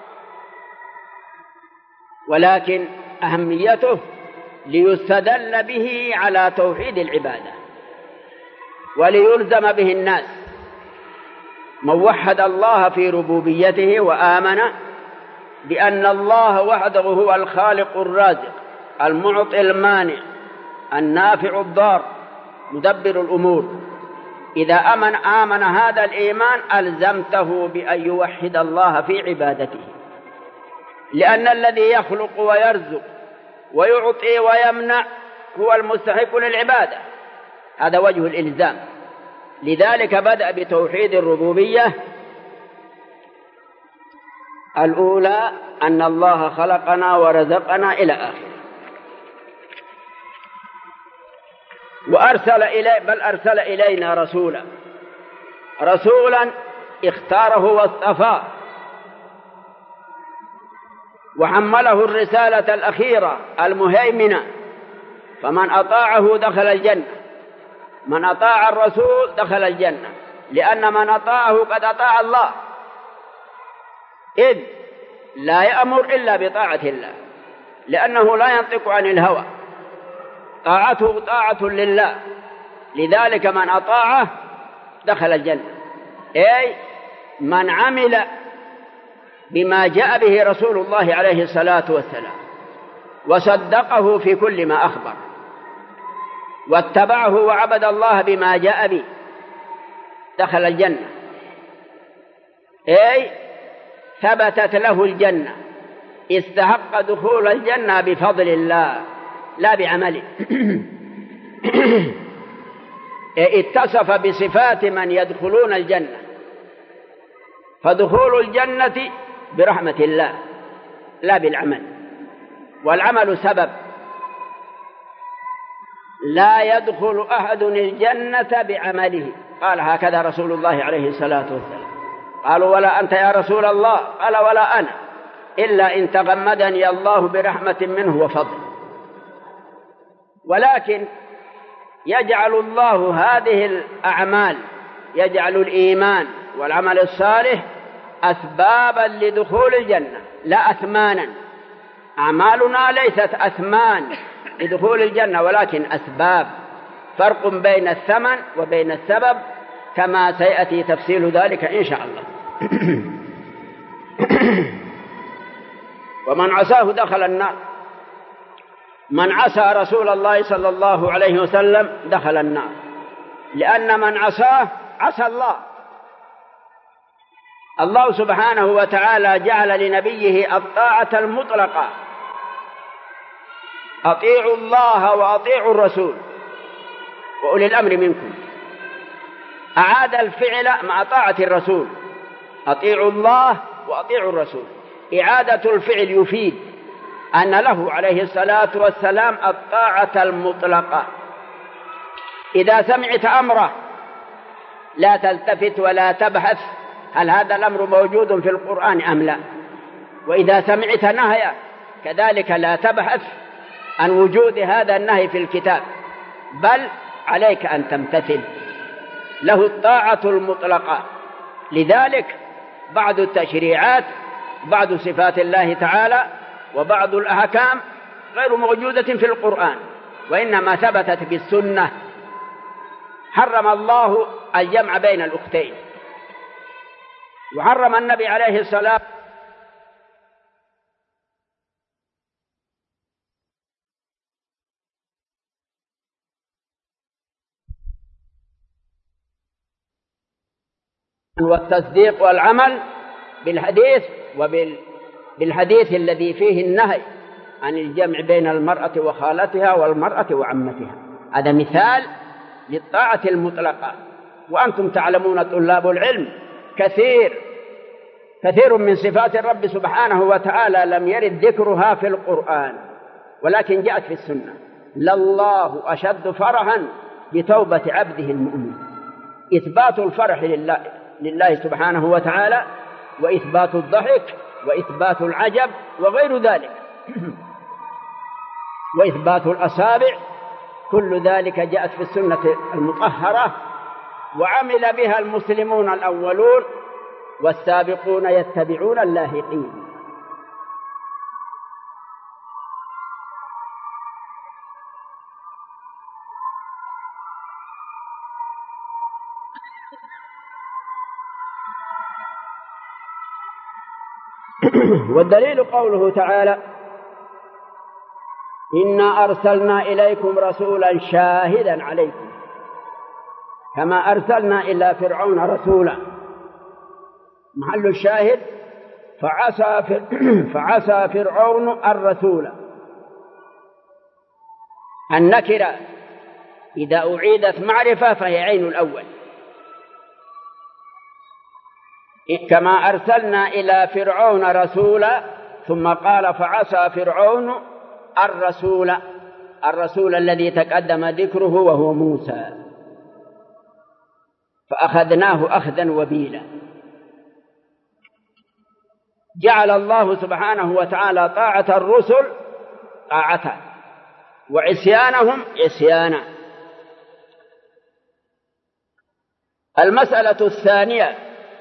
ولكن أهميته ليستدل به على توحيد العبادة وليلزم به الناس. من وحد الله في ربوبيته وآمن بأن الله وحده هو الخالق الرازق المعطي المانع النافع الضار مدبر الأمور، إذا أمن آمن هذا الإيمان ألزمته بأن يوحد الله في عبادته، لأن الذي يخلق ويرزق ويعطي ويمنع هو المستحق للعبادة. هذا وجه الإلزام. لذلك بدأ بتوحيد الربوبية الأولى، أن الله خلقنا ورزقنا إلى آخره. وأرسل إلي بل أرسل إلينا رسولا، رسولا اختاره واصطفاه وحمله الرسالة الأخيرة المهيمنة، فمن أطاعه دخل الجنة. من أطاع الرسول دخل الجنة، لأن من أطاعه قد أطاع الله، إذ لا يأمر إلا بطاعة الله، لأنه لا ينطق عن الهوى، طاعته طاعة لله. لذلك من أطاعه دخل الجنة، أي من عمل بما جاء به رسول الله عليه الصلاة والسلام وصدقه في كل ما أخبر واتبعه وعبد الله بما جاء به دخل الجنة، أي ثبتت له الجنة، استحق دخول الجنة بفضل الله لا بعمله. اتصف بصفات من يدخلون الجنة، فدخول الجنة برحمة الله لا بالعمل، والعمل سبب. لا يدخل أحد الجنة بعمله، قال هكذا رسول الله عليه الصلاة والسلام. قالوا ولا أنت يا رسول الله؟ قال ولا أنا، إلا إن تغمدني الله برحمة منه وفضل. ولكن يجعل الله هذه الأعمال، يجعل الإيمان والعمل الصالح أسبابا لدخول الجنة لا أثمانا. أعمالنا ليست أثمان لدخول الجنة ولكن أسباب. فرق بين الثمن وبين السبب كما سيأتي تفصيل ذلك إن شاء الله. ومن عصاه دخل النار. من عصى رسول الله صلى الله عليه وسلم دخل النار، لأن من عصاه عصى الله. الله سبحانه وتعالى جعل لنبيه الطاعة المطلقة: أطيعوا الله وأطيعوا الرسول وأولي الأمر منكم. أعاد الفعل مع طاعة الرسول: أطيعوا الله وأطيعوا الرسول. إعادة الفعل يفيد أن له عليه الصلاة والسلام الطاعة المطلقة. إذا سمعت أمره لا تلتفت ولا تبحث هل هذا الأمر موجود في القرآن أم لا، وإذا سمعت نهيا كذلك لا تبحث عن وجود هذا النهي في الكتاب، بل عليك أن تمتثل. له الطاعة المطلقة. لذلك بعض التشريعات، بعض صفات الله تعالى وبعض الأحكام غير موجودة في القرآن، وإنما ثبتت بالسنة. حرم الله الجمع بين الأختين، وحرم النبي عليه الصلاة والتصديق والعمل بالحديث وبالحديث الذي فيه النهي عن الجمع بين المرأة وخالتها والمرأة وعمتها. هذا مثال للطاعة المطلقة. وأنتم تعلمون طلاب العلم كثير كثير من صفات الرب سبحانه وتعالى لم يرد ذكرها في القرآن، ولكن جاءت في السنة. لله أشد فرحا بتوبة عبده المؤمن. إثبات الفرح لله, لله سبحانه وتعالى، وإثبات الضحك، وإثبات العجب وغير ذلك، وإثبات الأصابع، كل ذلك جاءت في السنة المطهرة، وعمل بها المسلمون الأولون والسابقون يتبعون اللاهقين. والدليل قوله تعالى: إنا أرسلنا إليكم رسولا شاهدا عليكم كما أرسلنا إلى فرعون رسولا. محل الشاهد: فعصى فعصى فرعون الرسول. النكرة إذا أعيدت معرفة فهي عين الأول. كما أرسلنا إلى فرعون رسولا، ثم قال فعصى فرعون الرسول، الرسول الذي تقدم ذكره وهو موسى، فأخذناه أخذا وبيلا. جعل الله سبحانه وتعالى طاعة الرسل طاعة، وعصيانهم عصيانا. المسألة الثانية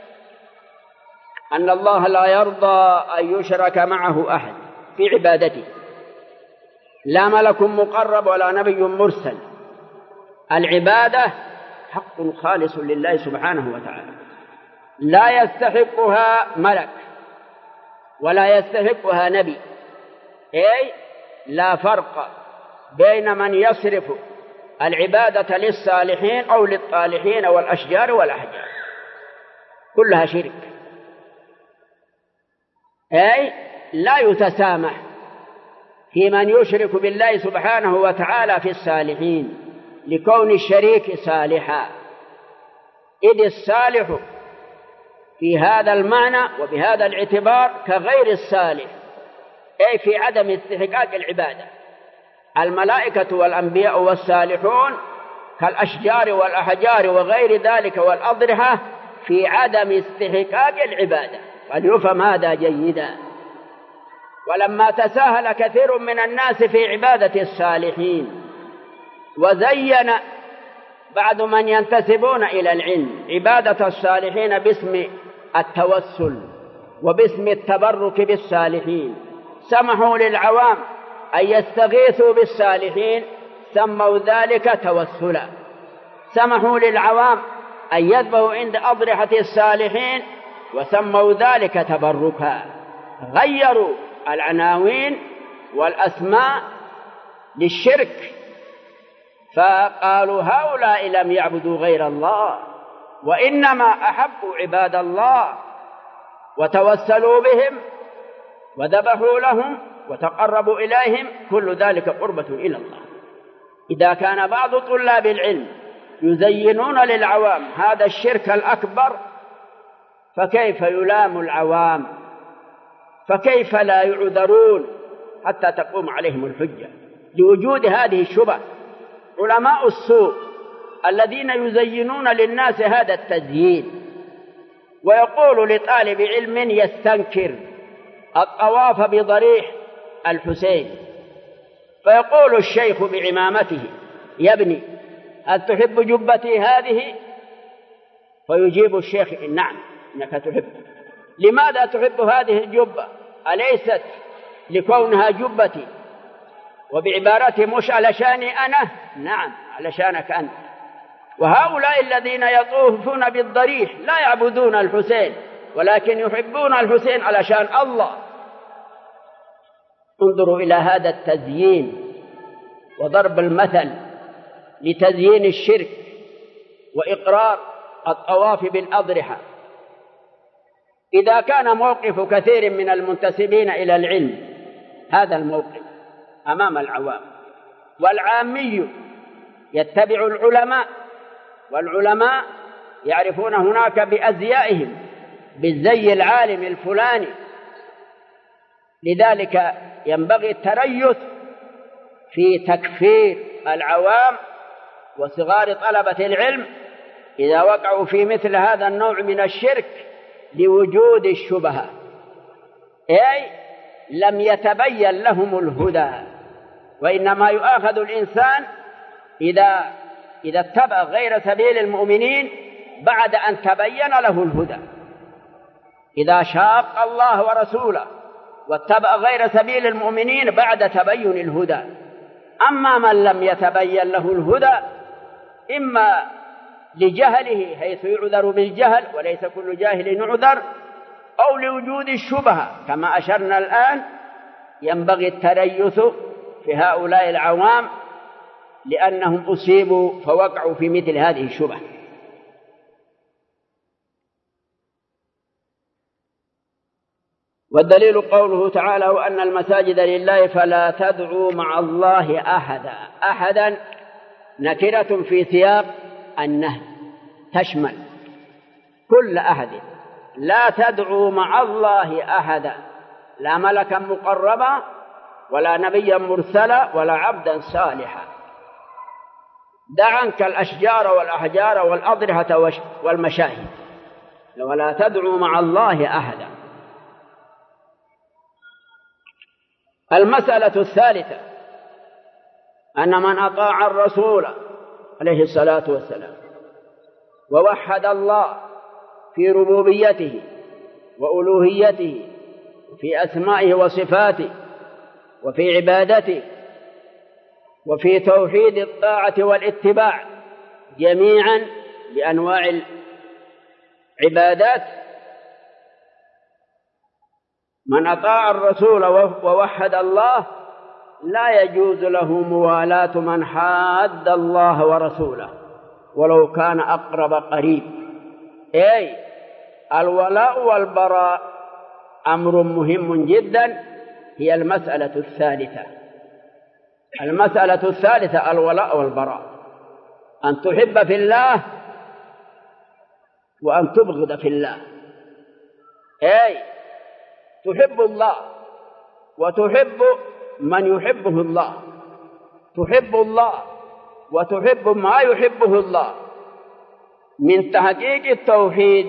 أن الله لا يرضى أن يشرك معه أحد في عبادته، لا ملك مقرب ولا نبي مرسل. العبادة حق خالص لله سبحانه وتعالى، لا يستحقها ملك ولا يستحقها نبي. أي لا فرق بين من يصرف العبادة للصالحين أو للطالحين والأشجار والأحجار، كلها شرك. أي لا يتسامح في من يشرك بالله سبحانه وتعالى في الصالحين لكون الشريك صالحا، إذ الصالح في هذا المعنى وبهذا الاعتبار كغير الصالح، أي في عدم استحقاق العبادة. الملائكة والأنبياء والصالحون كالأشجار والأحجار وغير ذلك والأضرحة في عدم استحقاق العبادة، فليفهم هذا جيدا. ولما تساهل كثير من الناس في عبادة الصالحين، وزين بعض من ينتسبون إلى العلم عبادة الصالحين باسم التوسل وباسم التبرك بالصالحين، سمحوا للعوام أن يستغيثوا بالصالحين، سموا ذلك توسلا. سمحوا للعوام أن يذبحوا عند أضرحة الصالحين وسموا ذلك تبركا، غيروا العناوين والأسماء للشرك، فقالوا هؤلاء لم يعبدوا غير الله وإنما أحبوا عباد الله وتوسلوا بهم وذبحوا لهم وتقربوا إليهم، كل ذلك قربة إلى الله. إذا كان بعض طلاب العلم يزينون للعوام هذا الشرك الأكبر، فكيف يلام العوام؟ فكيف لا يعذرون حتى تقوم عليهم الحجة لوجود هذه الشبه؟ علماء السوء الذين يزينون للناس هذا التزيين، ويقول لطالب علم يستنكر الطواف بضريح الحسين، فيقول الشيخ بعمامته: يا ابني هل تحب جبتي هذه؟ فيجيب الشيخ: نعم إنك تحب. لماذا تحب هذه الجبة؟ أليست لكونها جبتي؟ وبعبارته: مش علشاني أنا؟ نعم علشانك أنت. وهؤلاء الذين يطوفون بالضريح لا يعبدون الحسين، ولكن يحبون الحسين علشان الله. انظروا إلى هذا التزيين وضرب المثل لتزيين الشرك وإقرار الطواف بالأضرحة. إذا كان موقف كثير من المنتسبين إلى العلم هذا الموقف أمام العوام، والعامي يتبع العلماء، والعلماء يعرفون هناك بأزيائهم بالزي العالم الفلاني، لذلك ينبغي التريث في تكفير العوام وصغار طلبة العلم إذا وقعوا في مثل هذا النوع من الشرك لوجود الشبهة، أي لم يتبين لهم الهدى. وإنما يؤاخذ الإنسان إذا إذا اتبع غير سبيل المؤمنين بعد أن تبين له الهدى. إذا شاق الله ورسوله واتبع غير سبيل المؤمنين بعد تبين الهدى. أما من لم يتبين له الهدى إما لجهله حيث يعذر بالجهل وليس كل جاهل يعذر، أو لوجود الشبهة كما أشرنا الآن، ينبغي التريث في هؤلاء العوام لأنهم أصيبوا فوقعوا في مثل هذه الشبهة. والدليل قوله تعالى: وأن المساجد لله فلا تدعوا مع الله أحدا. أحدا نكرة في سياق النهي تشمل كل أحد، لا تدعوا مع الله أحدا، لا ملكا مقربا ولا نبيا مرسلا ولا عبدا صالحا. دع عنك الأشجار والأحجار والأضرحة والمشاهد، ولا تدعوا مع الله أحدا. المسألة الثالثة أن من أطاع الرسول عليه الصلاة والسلام ووحد الله في ربوبيته وألوهيته وفي أسمائه وصفاته وفي عبادته وفي توحيد الطاعة والاتباع جميعا بأنواع العبادات، من أطاع الرسول ووحد الله لا يجوز له موالاة من حاد الله ورسوله ولو كان أقرب قريب. أي الولاء والبراء أمر مهم جدا. هي المسألة الثالثة. المسألة الثالثة الولاء والبراء، أن تحب في الله وأن تبغض في الله. أي تحب الله وتحب من يحبه الله، تحب الله وتحب ما يحبه الله. من تحقيق التوحيد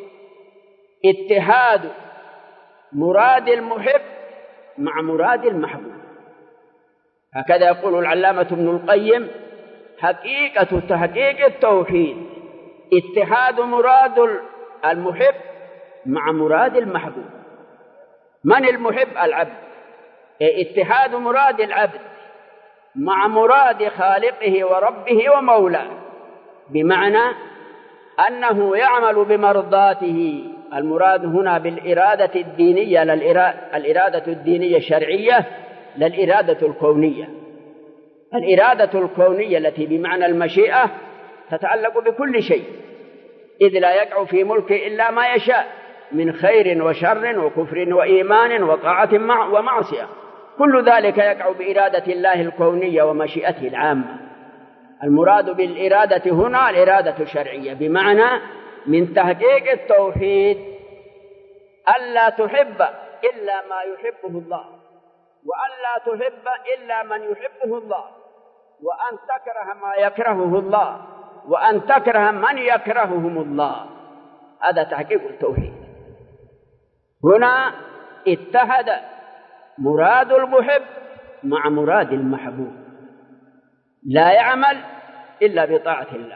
اتحاد مراد المحب مع مراد المحبوب. هكذا يقول العلامة ابن القيم: حقيقة تحقيق التوحيد اتحاد مراد المحب مع مراد المحبوب. من المحب؟ العبد. اتحاد مراد العبد مع مراد خالقه وربه ومولاه، بمعنى أنه يعمل بمرضاته. المراد هنا بالإرادة الدينية الإرادة الدينية الشرعية لا الإرادة الكونية. الإرادة الكونية التي بمعنى المشيئة تتعلق بكل شيء، إذ لا يقع في ملكه إلا ما يشاء من خير وشر وكفر وإيمان وطاعة ومعصية، كل ذلك يقع بإرادة الله الكونية ومشيئته العامة. المراد بالإرادة هنا الإرادة الشرعية، بمعنى من تحقيق التوحيد ألا تحب إلا ما يحبه الله، وألا تحب إلا من يحبه الله، وأن تكره ما يكرهه الله، وأن تكره من يكرههم الله. هذا تحقيق التوحيد. هنا اتحد مراد المحب مع مراد المحبوب، لا يعمل إلا بطاعة الله.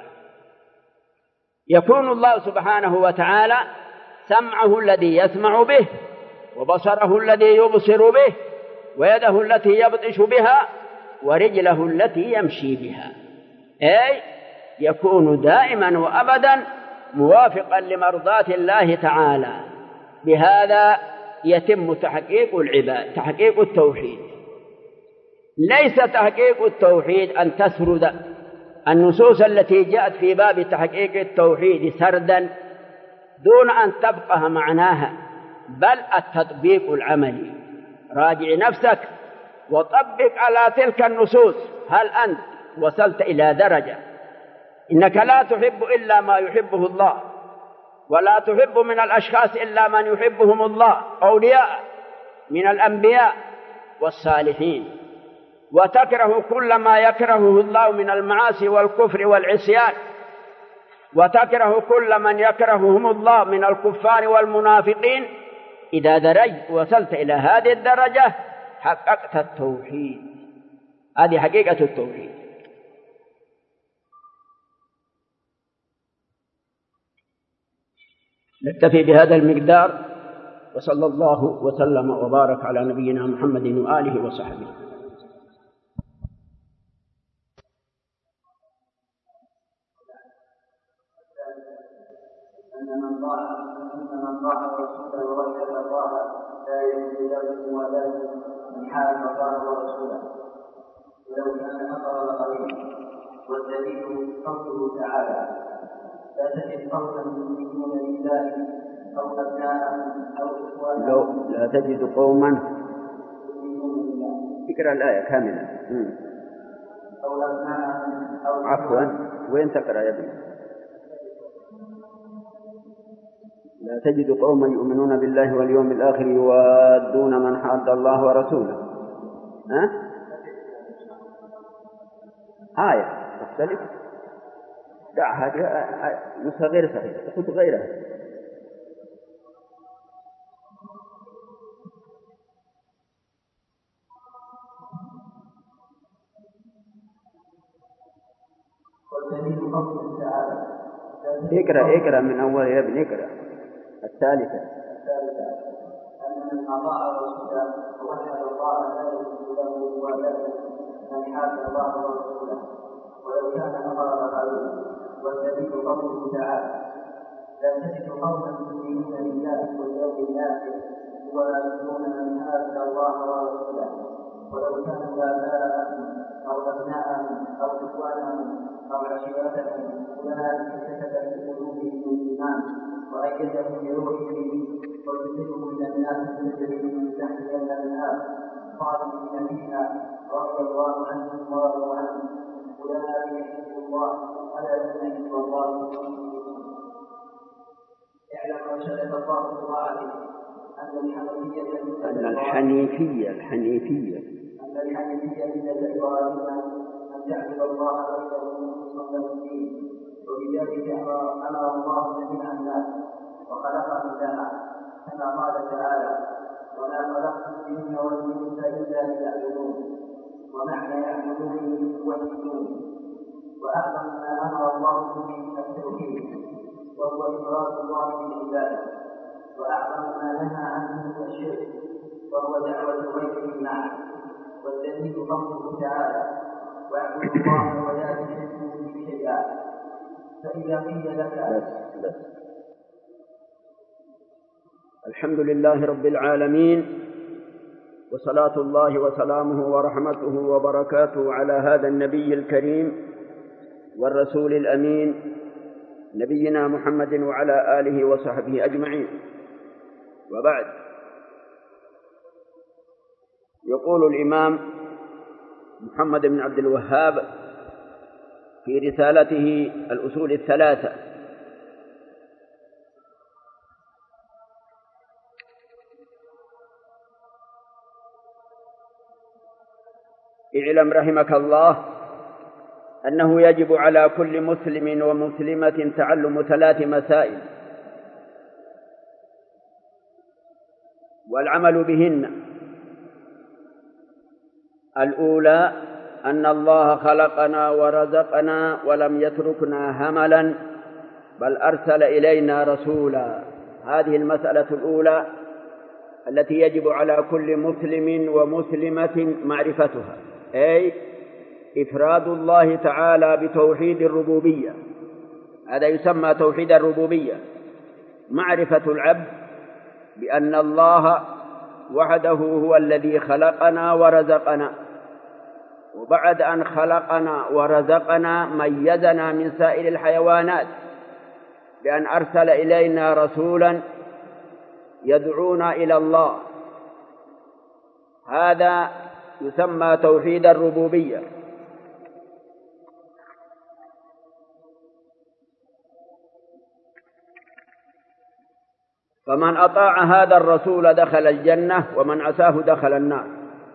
يكون الله سبحانه وتعالى سمعه الذي يسمع به، وبصره الذي يبصر به، ويده التي يبطش بها، ورجله التي يمشي بها، أي يكون دائما وأبدا موافقا لمرضاة الله تعالى. بهذا يتم تحقيق العباد، تحقيق التوحيد. ليس تحقيق التوحيد أن تسرد النصوص التي جاءت في باب تحقيق التوحيد سردا دون أن تبقى معناها، بل التطبيق العملي. راجع نفسك وطبق على تلك النصوص. هل أنت وصلت إلى درجة إنك لا تحب إلا ما يحبه الله، ولا تحب من الأشخاص إلا من يحبهم الله، أولياء من الأنبياء والصالحين، وتكره كل ما يكرهه الله من المعاصي والكفر والعصيان، وتكره كل من يكرههم الله من الكفار والمنافقين؟ إذا درجت وصلت إلى هذه الدرجة حققت التوحيد. هذه حقيقة التوحيد. نكتفي بهذا المقدار، وصلى الله وسلم وبارك على نبينا محمد وآله وصحبه. أن من طاع أن من طاع رسوله ووحد الله لا يجوز له موالاة من حارب الله ورسوله ولو كان أقرب قريبا. والدليل قوله تعالى: لا تجد قوما يؤمنون بالله أو أبناءهم أو إخوانهم. لا تجد قوما، اقرأ الآية كاملة. أو أبناءهم أو عفوا، وين تقرأ يا ابني؟ لا تجد قوما يؤمنون بالله واليوم الآخر يوادون من حاد الله ورسوله. ها؟ آية تختلف، دع هذه نسخة غير صحيحة، خذ غيرها. اقرأ اقرأ من أول يا ابني، اقرأ الثالثة. الثالثة أن من أطاع رسوله ووحد الله لا يجوز له موالاة من حاد الله ورسوله ولو كان أقرب قريبا. والدليل قوله تعالى: لا تجد قوما يؤمنون بالله واليوم الآخر يوادون من حاد الله ورسوله ولو كانوا آباءهم أو أبناءهم أو إخوانهم أو عشيرتهم أولئك كتب في قلوبهم الإيمان وأيدهم بروحه ويدخلهم جنات تجري من تحتها الأنهار خالدين فيها رضي الله عنهم ورضوا عنه أولئك حزب الله ألا إن حزب الله. اعلم وشهد الله بطاعته أن الحنيفية أن الحنيفية الحنيفية أن الحنيفية ملة إبراهيم أن تعبد الله وحده مخلصا له الدين. وبذلك أمر الله جميع الناس وخلقهم لها، كما قال تعالى: وما خلقت الجن والإنس إلا ليعبدون. ومعنى يعبدون يوحدون. وأعظم ما أمر الله به من التوحيد وهو إفراد الله بالعبادة، وأعظم ما نهى عنه من الشرك وهو دعوة غيره معه. والدليل قوله تعالى: واعبدوا الله ولا تشركوا به شيئا. فإذا قيل لك بس بس. الحمد لله رب العالمين، وصلاة الله وسلامه ورحمته وبركاته على هذا النبي الكريم والرسول الأمين نبينا محمد وعلى آله وصحبه أجمعين. وبعد، يقول الإمام محمد بن عبد الوهاب في رسالته الأصول الثلاثة: اعلم رحمك الله أنه يجب على كل مسلم ومسلمة تعلم ثلاث مسائل والعمل بهن. الأولى أن الله خلقنا ورزقنا ولم يتركنا هملا، بل أرسل إلينا رسولا. هذه المسألة الأولى التي يجب على كل مسلم ومسلمة معرفتها، أي إفراد الله تعالى بتوحيد الربوبية. هذا يسمى توحيد الربوبية، معرفة العبد بأن الله وحده هو الذي خلقنا ورزقنا، وبعد أن خلقنا ورزقنا ميزنا من سائر الحيوانات بأن أرسل إلينا رسولا يدعونا إلى الله. هذا يسمى توحيد الربوبية. فمن أطاع هذا الرسول دخل الجنة، ومن عصاه دخل النار.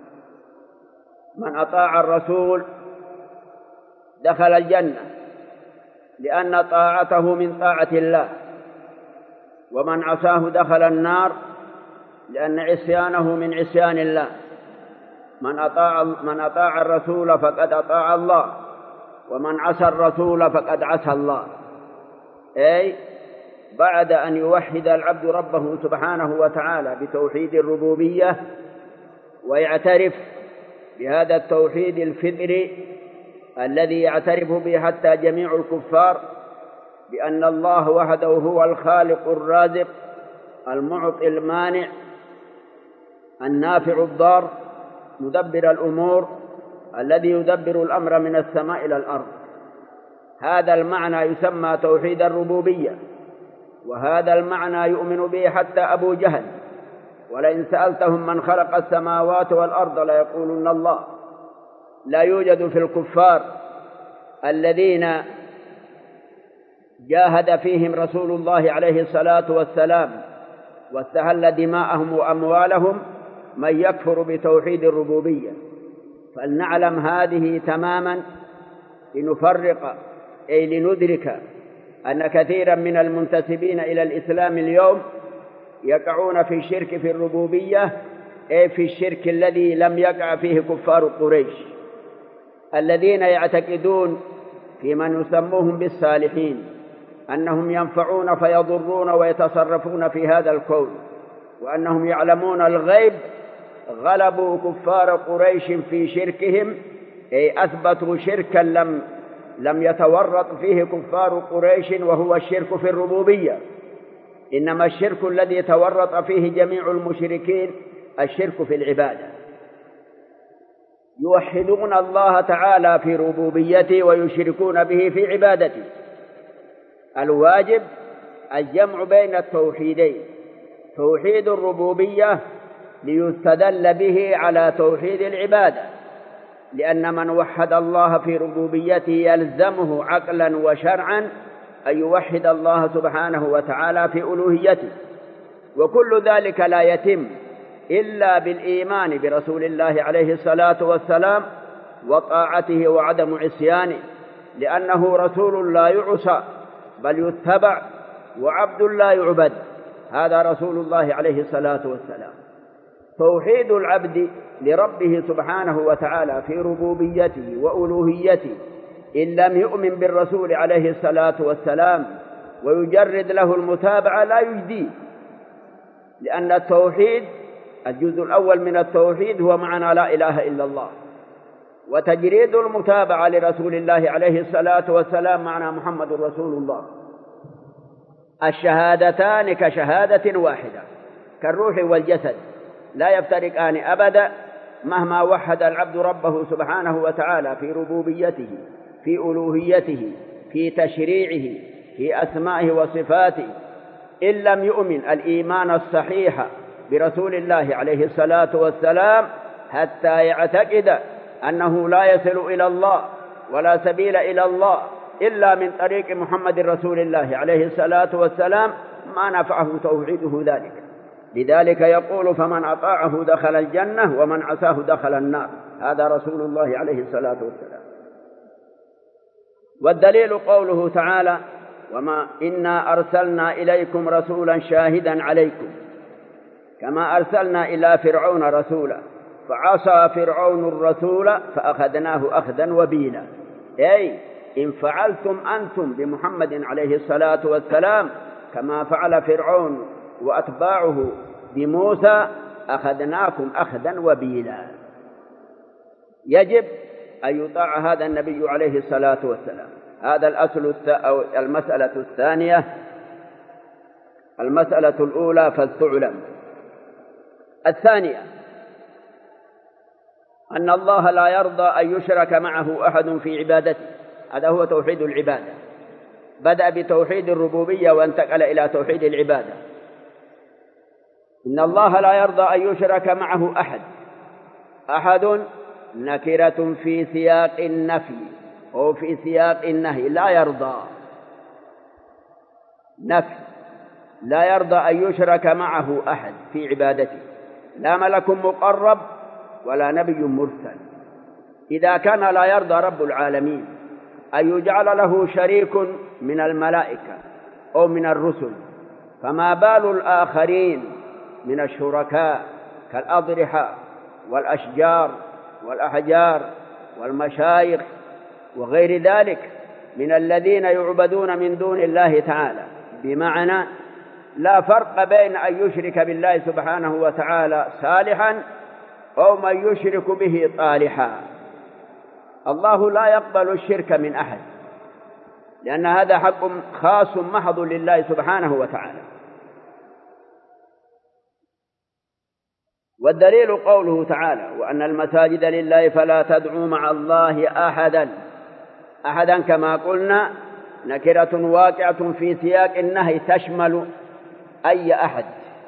من أطاع الرسول دخل الجنة لأن طاعته من طاعة الله، ومن عصاه دخل النار لأن عصيانه من عصيان الله. من أطاع من أطاع الرسول فقد أطاع الله، ومن عصى الرسول فقد عصى الله. أي بعد أن يوحد العبد ربه سبحانه وتعالى بتوحيد الربوبية ويعترف بهذا التوحيد الفطري الذي يعترف به حتى جميع الكفار، بأن الله وحده هو الخالق الرازق المعطي المانع النافع الضار مدبر الأمور الذي يدبر الأمر من السماء إلى الأرض. هذا المعنى يسمى توحيد الربوبية، وهذا المعنى يؤمن به حتى أبو جهل. ولئن سألتهم من خلق السماوات والأرض ليقولن الله. لا يوجد في الكفار الذين جاهد فيهم رسول الله عليه الصلاة والسلام واستحل دماءهم وأموالهم من يكفر بتوحيد الربوبية. فلنعلم هذه تماما لنفرق، أي لندرك أن كثيرا من المنتسبين إلى الإسلام اليوم يقعون في الشرك في الربوبية، أي في الشرك الذي لم يقع فيه كفار قريش الذين يعتقدون في من يسموهم بالصالحين أنهم ينفعون فيضرون ويتصرفون في هذا الكون، وأنهم يعلمون الغيب. غلبوا كفار قريش في شركهم، أي أثبتوا شركا لم لم يتورط فيه كفار قريش، وهو الشرك في الربوبية. إنما الشرك الذي تورط فيه جميع المشركين الشرك في العبادة. يوحدون الله تعالى في ربوبيته ويشركون به في عبادته. الواجب الجمع بين التوحيدين، توحيد الربوبية ليستدل به على توحيد العبادة، لأن من وحد الله في ربوبيته يلزمه عقلا وشرعا أن يوحد الله سبحانه وتعالى في ألوهيته. وكل ذلك لا يتم إلا بالإيمان برسول الله عليه الصلاة والسلام وطاعته وعدم عصيانه، لأنه رسول لا يعصى بل يتبع، وعبد لا يعبد. هذا رسول الله عليه الصلاة والسلام. توحيد العبد لربه سبحانه وتعالى في ربوبيته وألوهيته إن لم يؤمن بالرسول عليه الصلاة والسلام ويجرد له المتابعة لا يجديه، لأن التوحيد الجزء الأول من التوحيد هو معنى لا إله إلا الله، وتجريد المتابعة لرسول الله عليه الصلاة والسلام معنى محمد رسول الله. الشهادتان كشهادة واحدة كالروح والجسد لا يفترقان أبدا مهما وحد العبد ربه سبحانه وتعالى في ربوبيته، في ألوهيته، في تشريعه، في أسمائه وصفاته، إن لم يؤمن الإيمان الصحيح برسول الله عليه الصلاة والسلام حتى يعتقد أنه لا يصل إلى الله ولا سبيل إلى الله إلا من طريق محمد رسول الله عليه الصلاة والسلام، ما نفعه توحيده ذلك. لذلك يقول: فمن أطاعه دخل الجنة ومن عصاه دخل النار. هذا رسول الله عليه الصلاة والسلام. والدليل قوله تعالى: وما إنا أرسلنا إليكم رسولا شاهدا عليكم كما أرسلنا إلى فرعون رسولا فعصى فرعون الرسول فأخذناه أخذا وبيلا. أي إن فعلتم أنتم بمحمد عليه الصلاة والسلام كما فعل فرعون وأتباعه بموسى أخذناكم أخذا وبيلا. يجب أن يطاع هذا النبي عليه الصلاة والسلام. هذا الأصل أو المسألة الثانية. المسألة الأولى فلتعلم. الثانية أن الله لا يرضى أن يشرك معه أحد في عبادته. هذا هو توحيد العبادة. بدأ بتوحيد الربوبية وانتقل إلى توحيد العبادة. إن الله لا يرضى أن يشرك معه أحد. أحد نكرة في سياق النفي أو في سياق النهي. لا يرضى نفي، لا يرضى أن يشرك معه أحد في عبادته، لا ملك مقرب ولا نبي مرسل. إذا كان لا يرضى رب العالمين أن يجعل له شريك من الملائكة أو من الرسل، فما بال الآخرين من الشركاء كالأضرحة والأشجار والأحجار والمشايخ وغير ذلك من الذين يعبدون من دون الله تعالى. بمعنى لا فرق بين أن يشرك بالله سبحانه وتعالى صالحا أو من يشرك به طالحا. الله لا يقبل الشرك من أحد، لأن هذا حق خاص محض لله سبحانه وتعالى. والدليل قوله تعالى: وأن المساجد لله فلا تدعوا مع الله أحدا. أحدا كما قلنا نكرة واقعة في سياق النهي تشمل أي أحد.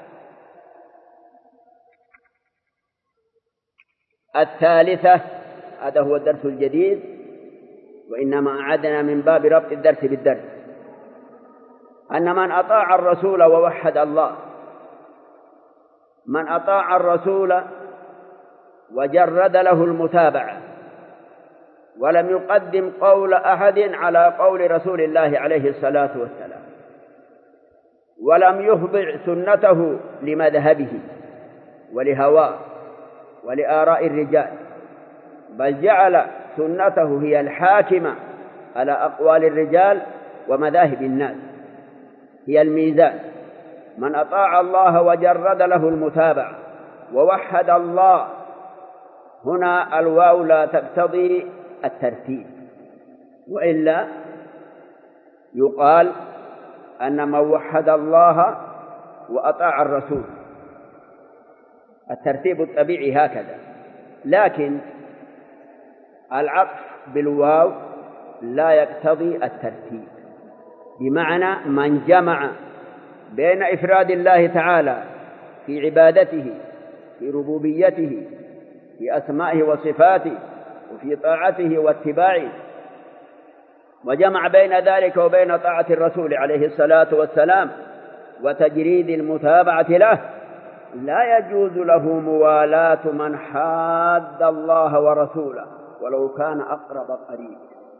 الثالثة، هذا هو الدرس الجديد، وإنما أعدنا من باب ربط الدرس بالدرس، أن من أطاع الرسول ووحد الله، من أطاع الرسول وجرد له المتابعة ولم يقدم قول أحد على قول رسول الله عليه الصلاة والسلام، ولم يخضع سنته لمذهبه ولهواه ولآراء الرجال، بل جعل سنته هي الحاكمة على أقوال الرجال ومذاهب الناس، هي الميزان. من أطاع الله وجرد له المتابعة ووحد الله، هنا الواو لا تقتضي الترتيب، وإلا يقال أن من وحد الله وأطاع الرسول الترتيب الطبيعي هكذا، لكن العطف بالواو لا يقتضي الترتيب، بمعنى من جمع بين إفراد الله تعالى في عبادته، في ربوبيته، في أسمائه وصفاته، وفي طاعته واتباعه، وجمع بين ذلك وبين طاعة الرسول عليه الصلاة والسلام وتجريد المتابعة له، لا يجوز له موالاة من حاد الله ورسوله ولو كان أقرب قريب.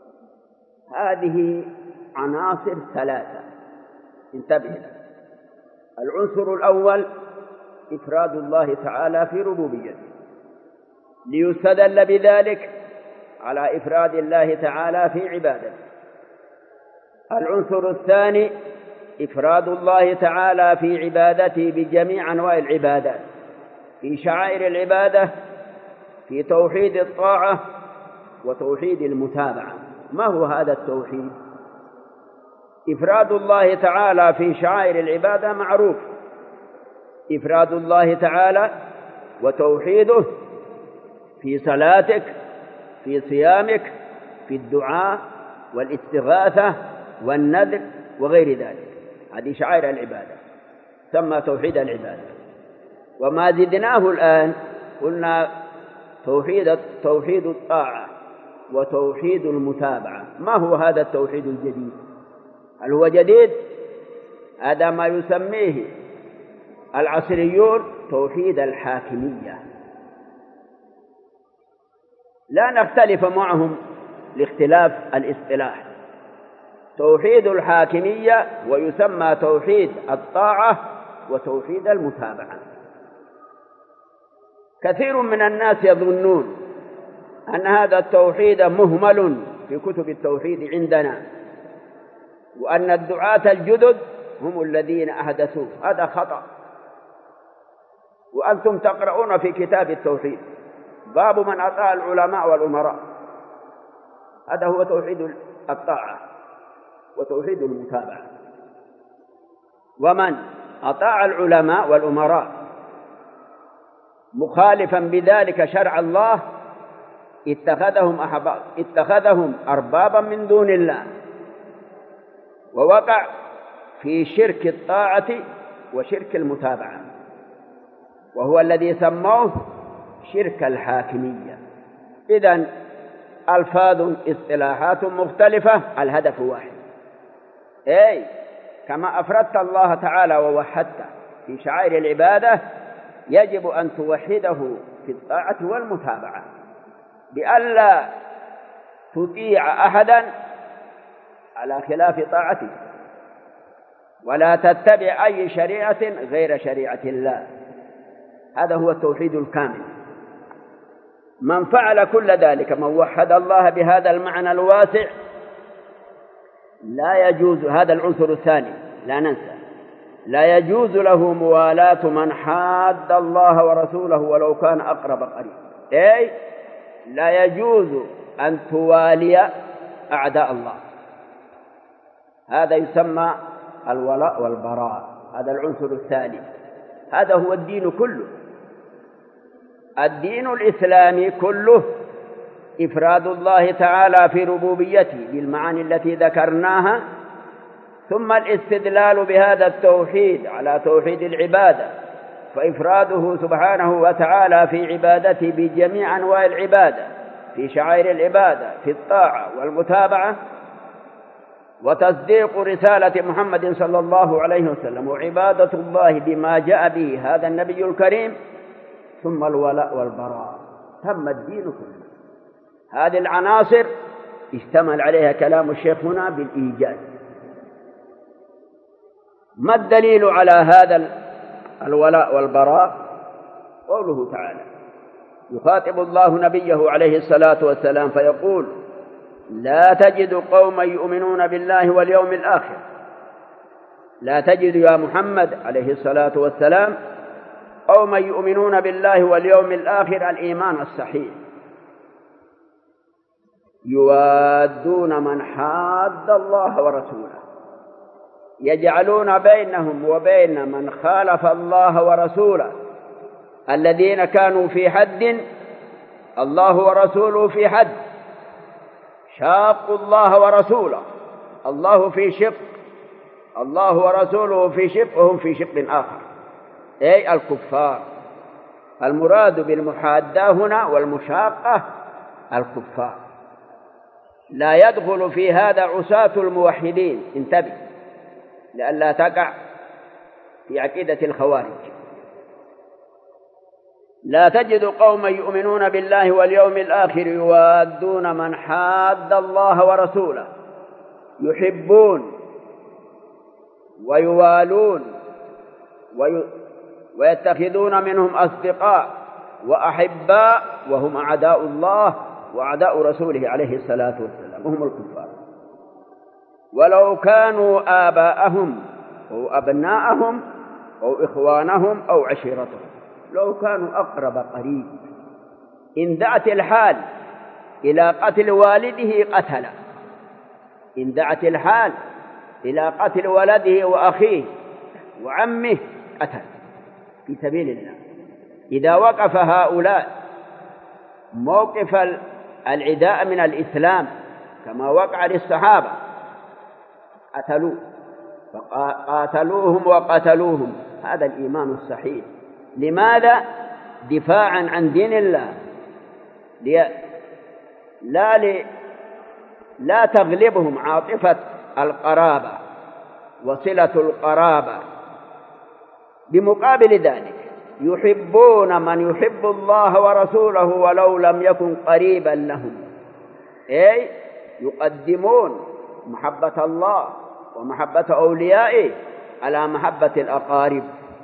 هذه عناصر ثلاثة، انتبه لها. العنصر الأول إفراد الله تعالى في ربوبيته، ليستدل بذلك على إفراد الله تعالى في عبادته. العنصر الثاني إفراد الله تعالى في عبادته بجميع أنواع العبادات، في شعائر العبادة، في توحيد الطاعة، وتوحيد المتابعة. ما هو هذا التوحيد؟ إفراد الله تعالى في شعائر العبادة معروف، إفراد الله تعالى وتوحيده في صلاتك، في صيامك، في الدعاء والاستغاثة والنذر وغير ذلك، هذه شعائر العبادة ثم توحيد العبادة. وما زدناه الآن قلنا توحيد توحيد الطاعة وتوحيد المتابعة. ما هو هذا التوحيد الجديد؟ هل هو جديد؟ هذا ما يسميه العصريون توحيد الحاكمية، لا نختلف معهم لاختلاف الاصطلاح. توحيد الحاكمية ويسمى توحيد الطاعة وتوحيد المتابعة. كثير من الناس يظنون أن هذا التوحيد مهمل في كتب التوحيد عندنا، وأن الدعاة الجدد هم الذين أحدثوه. هذا خطأ. وأنتم تقرؤون في كتاب التوحيد باب من أطاع العلماء والأمراء، هذا هو توحيد الطاعة وتوحيد المتابعة. ومن أطاع العلماء والأمراء مخالفا بذلك شرع الله اتخذهم أحباب اتخذهم أربابا من دون الله، ووقع في شرك الطاعة وشرك المتابعة، وهو الذي سموه شرك الحاكمية. إذن ألفاظ اصطلاحات مختلفة، الهدف واحد. أي كما أفردت الله تعالى ووحدته في شعائر العبادة، يجب أن توحده في الطاعة والمتابعة، بألا تطيع أحدا على خلاف طاعته، ولا تتبع أي شريعة غير شريعة الله. هذا هو التوحيد الكامل. من فعل كل ذلك، من وحد الله بهذا المعنى الواسع، لا يجوز، هذا العنصر الثاني لا ننسى، لا يجوز له موالاة من حاد الله ورسوله ولو كان أقرب قريب. أي لا يجوز أن توالي أعداء الله، هذا يسمى الولاء والبراء. هذا العنصر الثاني. هذا هو الدين كله. الدين الإسلامي كله إفراد الله تعالى في ربوبيته بالمعاني التي ذكرناها، ثم الاستدلال بهذا التوحيد على توحيد العبادة، فإفراده سبحانه وتعالى في عبادته بجميع أنواع العبادة، في شعائر العبادة، في الطاعة والمتابعة، وتصديق رسالة محمد صلى الله عليه وسلم، وعبادة الله بما جاء به هذا النبي الكريم، ثم الولاء والبراء. تم الدين كله. هذه العناصر اشتمل عليها كلام الشيخ هنا بالإيجاز. ما الدليل على هذا الولاء والبراء؟ قوله تعالى: يخاطب الله نبيه عليه الصلاة والسلام فيقول: لا تجد قوما يؤمنون بالله واليوم الآخر. لا تجد يا محمد عليه الصلاة والسلام قوما يؤمنون بالله واليوم الآخر، الإيمان الصحيح، يوادون من حاد الله ورسوله، يجعلون بينهم وبين من خالف الله ورسوله الذين كانوا في حد، الله ورسوله في حد، شاقوا الله ورسوله، الله في شق، الله ورسوله في شق، وهم في شق آخر، أي الكفار. المراد بالمحادة هنا والمشاقة الكفار. لا يدخل في هذا عصاة الموحدين، انتبه لئلا تقع في عقيدة الخوارج. لا تجد قوما يؤمنون بالله واليوم الآخر يوادون من حاد الله ورسوله، يحبون ويوالون وي... ويتخذون منهم أصدقاء وأحباء وهم أعداء الله وأعداء رسوله عليه الصلاة والسلام، وهم الكفار، ولو كانوا آباءهم أو أبناءهم أو إخوانهم أو عشيرتهم، لو كانوا أقرب قريب. إن دعت الحال إلى قتل والده قتله، إن دعت الحال إلى قتل ولده وأخيه وعمه قتل في سبيل الله. إذا وقف هؤلاء موقف العداء من الإسلام كما وقع للصحابة قتلوه فقاتلوهم وقتلوهم، هذا الإيمان الصحيح. لماذا؟ دفاعا عن دين الله، لا ل... لا تغلبهم عاطفة القرابة وصلة القرابة. بمقابل ذلك يحبون من يحب الله ورسوله ولو لم يكن قريبا لهم، أي يقدمون محبة الله ومحبة أوليائه على محبة الأقارب.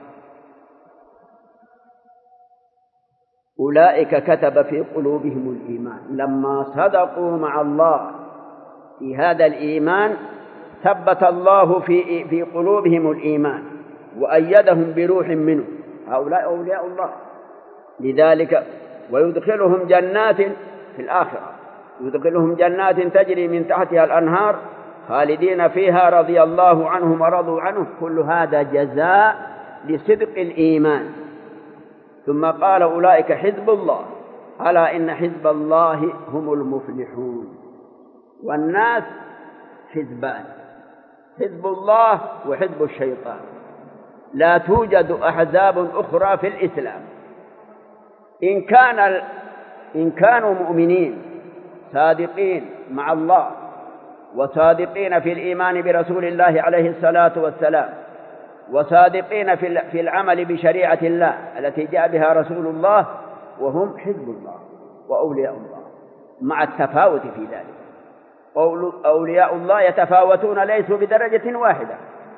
أولئك كتب في قلوبهم الإيمان، لما صدقوا مع الله في هذا الإيمان ثبت الله في في قلوبهم الإيمان وأيدهم بروح منه، هؤلاء أولياء الله. لذلك ويدخلهم جنات في الآخرة، يدخلهم جنات تجري من تحتها الأنهار خالدين فيها رضي الله عنهم ورضوا عنه، كل هذا جزاء لصدق الإيمان. ثم قال أولئك حزب الله، ألا إن حزب الله هم المفلحون. والناس حزبان، حزب الله وحزب الشيطان، لا توجد أحزاب أخرى في الإسلام. إن كان إن كانوا مؤمنين صادقين مع الله وصادقين في الإيمان برسول الله عليه الصلاة والسلام وصادقين في العمل بشريعة الله التي جاء بها رسول الله، وهم حزب الله وأولياء الله، مع التفاوت في ذلك. أولياء الله يتفاوتون، ليسوا بدرجة واحدة.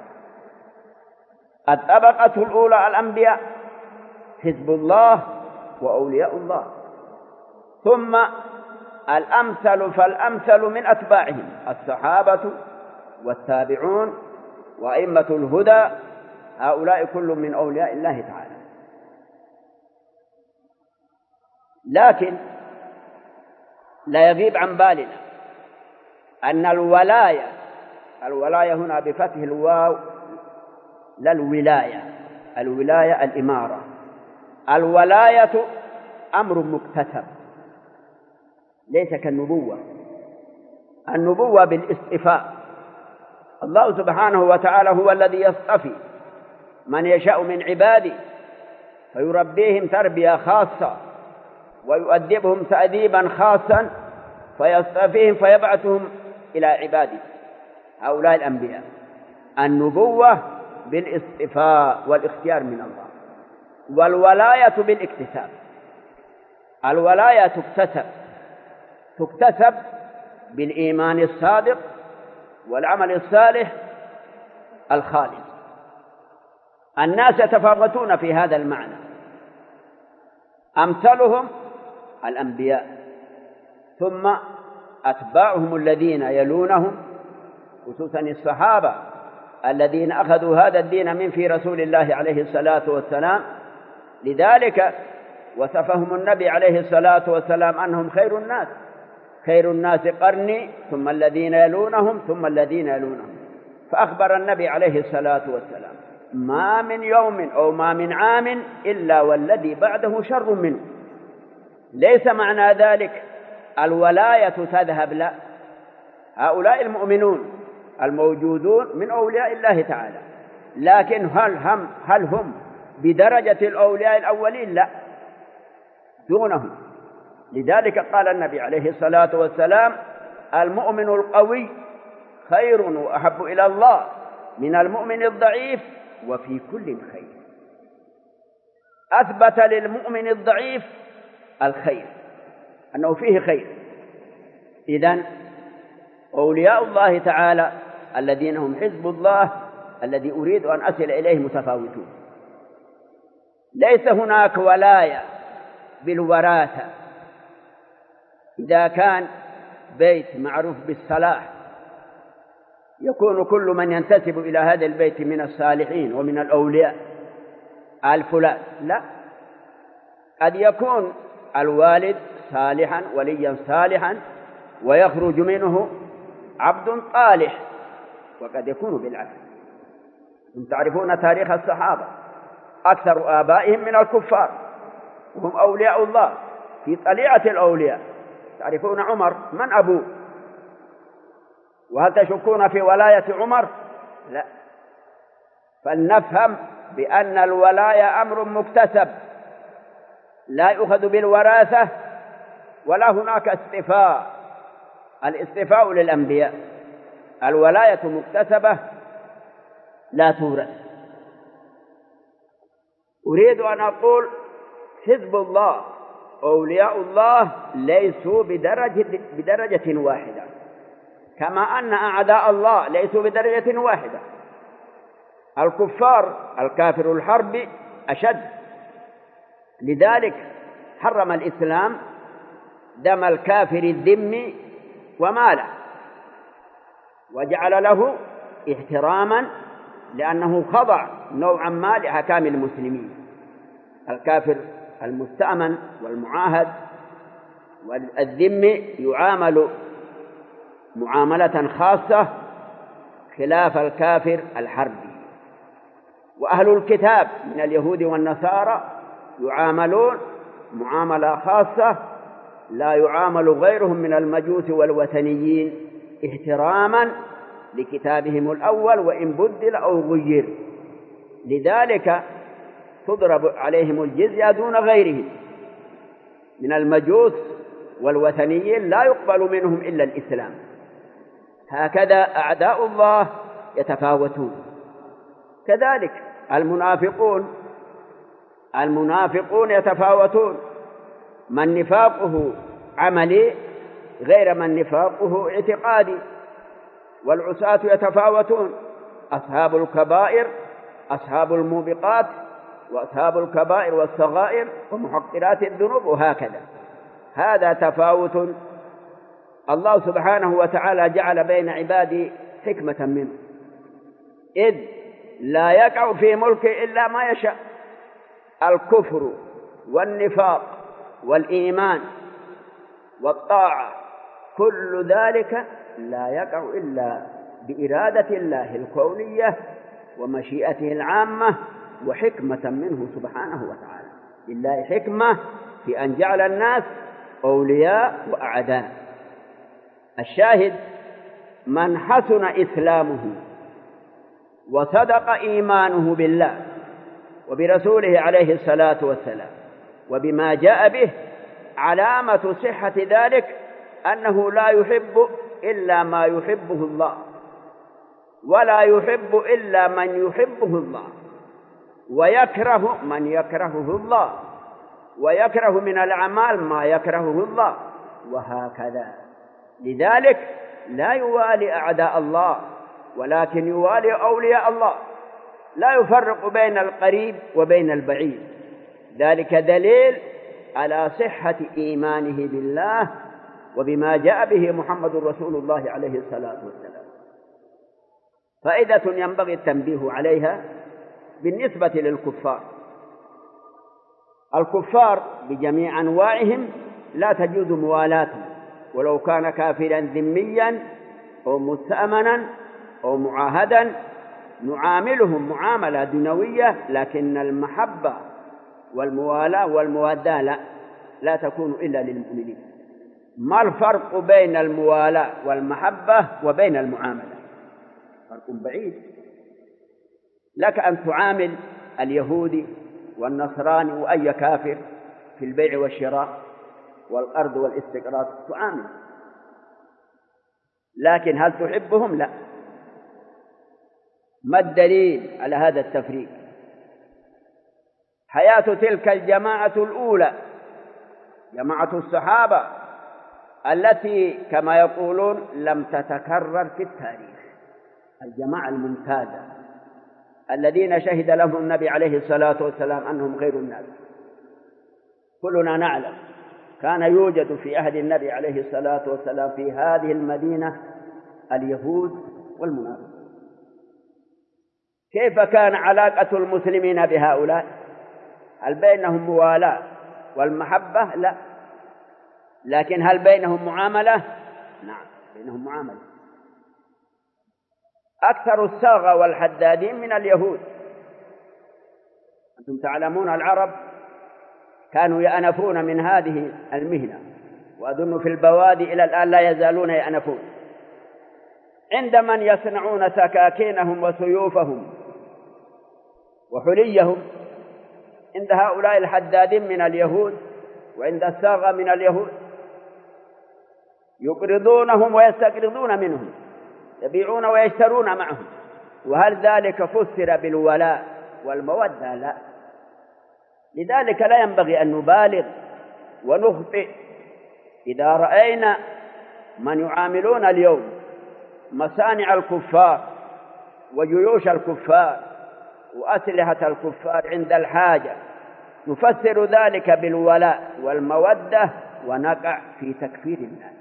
الطبقة الأولى الأنبياء حزب الله وأولياء الله، ثم الأمثل فالأمثل من أتباعهم الصحابة والتابعون وأئمة الهدى، هؤلاء كل من أولياء الله تعالى. لكن لا يغيب عن بالنا أن الولاية الولاية هنا بفتح الواو لا الولاية، الولاية الإمارة. الولاية أمر مكتسب ليس كالنبوة. النبوة بالاصطفاء، الله سبحانه وتعالى هو الذي يصطفي من يشاء من عباده فيربيهم تربية خاصة ويؤدبهم تأديبا خاصا فيصطفيهم فيبعثهم إلى عباده، هؤلاء الأنبياء. النبوة بالاصطفاء والاختيار من الله، والولاية بالاكتساب. الولاية تكتسب تكتسب بالإيمان الصادق والعمل الصالح الخالص. الناس يتفاوتون في هذا المعنى، أمثلهم الأنبياء، ثم أتباعهم الذين يلونهم، خصوصا الصحابة الذين أخذوا هذا الدين من في رسول الله عليه الصلاة والسلام. لذلك وصفهم النبي عليه الصلاة والسلام أنهم خير الناس، خير الناس قرني ثم الذين يلونهم ثم الذين يلونهم. فأخبر النبي عليه الصلاة والسلام ما من يوم أو ما من عام إلا والذي بعده شر منه. ليس معنى ذلك الولاية تذهب، لا، هؤلاء المؤمنون الموجودون من أولياء الله تعالى، لكن هل هم, هل هم بدرجة الأولياء الأولين؟ لا، دونهم. لذلك قال النبي عليه الصلاة والسلام المؤمن القوي خير وأحب إلى الله من المؤمن الضعيف وفي كل خير. أثبت للمؤمن الضعيف الخير، أنه فيه خير. إذن أولياء الله تعالى الذين هم حزب الله الذي أريد أن أصل إليه متفاوتون. ليس هناك ولاية بالوراثة. إذا كان بيت معروف بالصلاح يكون كل من ينتسب إلى هذا البيت من الصالحين ومن الأولياء آل فلان، لا، قد يكون الوالد صالحا وليا صالحا ويخرج منه عبد طالح، وقد يكون بالعكس. أنتم تعرفون تاريخ الصحابة، أكثر آبائهم من الكفار وهم أولياء الله في طليعة الأولياء. تعرفون عمر من أبوه؟ وهل تشكون في ولاية عمر؟ لا. فلنفهم بأن الولاية أمر مكتسب لا يؤخذ بالوراثة، ولا هناك اصطفاء. الاصطفاء للأنبياء، الولاية مكتسبة لا تورث. أريد أن أقول حزب الله أولياء الله ليسوا بدرجة, بدرجة واحدة، كما أن أعداء الله ليسوا بدرجة واحدة. الكفار الكافر الحربي أشد، لذلك حرم الإسلام دم الكافر الذمي وماله، وجعل له احتراما لأنه خضع نوعا ما لأحكام المسلمين. الكافر المستأمن والمعاهد والذمي يعامل معاملة خاصة خلاف الكافر الحربي. وأهل الكتاب من اليهود والنصارى يعاملون معاملة خاصة لا يعامل غيرهم من المجوس والوثنيين احتراما لكتابهم الأول وإن بدل أو غير. لذلك تضرب عليهم الجزية دون غيرهم من المجوس والوثنيين، لا يقبل منهم إلا الإسلام. هكذا أعداء الله يتفاوتون. كذلك المنافقون المنافقون يتفاوتون، من نفاقه عملي غير من نفاقه اعتقادي. والعصاة يتفاوتون، أصحاب الكبائر أصحاب الموبقات، وأصحاب الكبائر والصغائر ومحقرات الذنوب، وهكذا. هذا تفاوت الله سبحانه وتعالى جعل بين عباده حكمة منه، إذ لا يقع في ملكه إلا ما يشاء. الكفر والنفاق والإيمان والطاعة كل ذلك لا يقع إلا بإرادة الله الكونية ومشيئته العامة وحكمة منه سبحانه وتعالى. لله حكمة في أن جعل الناس أولياء وأعداء. الشاهد من حسن إسلامه وصدق إيمانه بالله وبرسوله عليه الصلاة والسلام وبما جاء به، علامة صحة ذلك أنه لا يحب إلا ما يحبه الله، ولا يحب إلا من يحبه الله، ويكره من يكرهه الله، ويكره من الأعمال ما يكرهه الله، وهكذا. لذلك لا يوالي أعداء الله، ولكن يوالي أولياء الله، لا يفرق بين القريب وبين البعيد. ذلك دليل على صحة إيمانه بالله وبما جاء به محمد رسول الله عليه الصلاة والسلام. فائدة ينبغي التنبيه عليها بالنسبة للكفار. الكفار بجميع أنواعهم لا تجوز موالاتهم، ولو كان كافرا ذميا أو مستأمنا أو معاهدا نعاملهم معاملة دنيوية، لكن المحبة والموالاة والموادة لا, لا تكون إلا للمؤمنين. ما الفرق بين الموالاة والمحبة وبين المعاملة؟ فرق بعيد. لك أن تعامل اليهودي والنصراني وأي كافر في البيع والشراء والقرض والاستقراض، تعامل، لكن هل تحبهم؟ لا. ما الدليل على هذا التفريق؟ حياة تلك الجماعة الأولى، جماعة الصحابة التي كما يقولون لم تتكرر في التاريخ، الجماعة الممتازة الذين شهد لهم النبي عليه الصلاة والسلام أنهم خير الناس. كلنا نعلم كان يوجد في عهد النبي عليه الصلاة والسلام في هذه المدينة اليهود والمنافقون. كيف كان علاقة المسلمين بهؤلاء؟ هل بينهم موالاة والمحبة؟ لا. لكن هل بينهم معاملة؟ نعم بينهم معاملة. أكثر الصاغة والحدادين من اليهود. أنتم تعلمون العرب كانوا يأنفون من هذه المهنة، وأظن في البوادي إلى الآن لا يزالون يأنفون، عند من يصنعون سكاكينهم وسيوفهم وحليهم، عند هؤلاء الحدادين من اليهود وعند الصاغة من اليهود، يقرضونهم ويستقرضون منهم، يبيعون ويشترون معهم. وهل ذلك فسر بالولاء والمودة؟ لا. لذلك لا ينبغي أن نبالغ ونخطئ. إذا رأينا من يعاملون اليوم مصانع الكفار وجيوش الكفار وأسلحة الكفار عند الحاجة نفسر ذلك بالولاء والمودة، ونقع في تكفير الناس،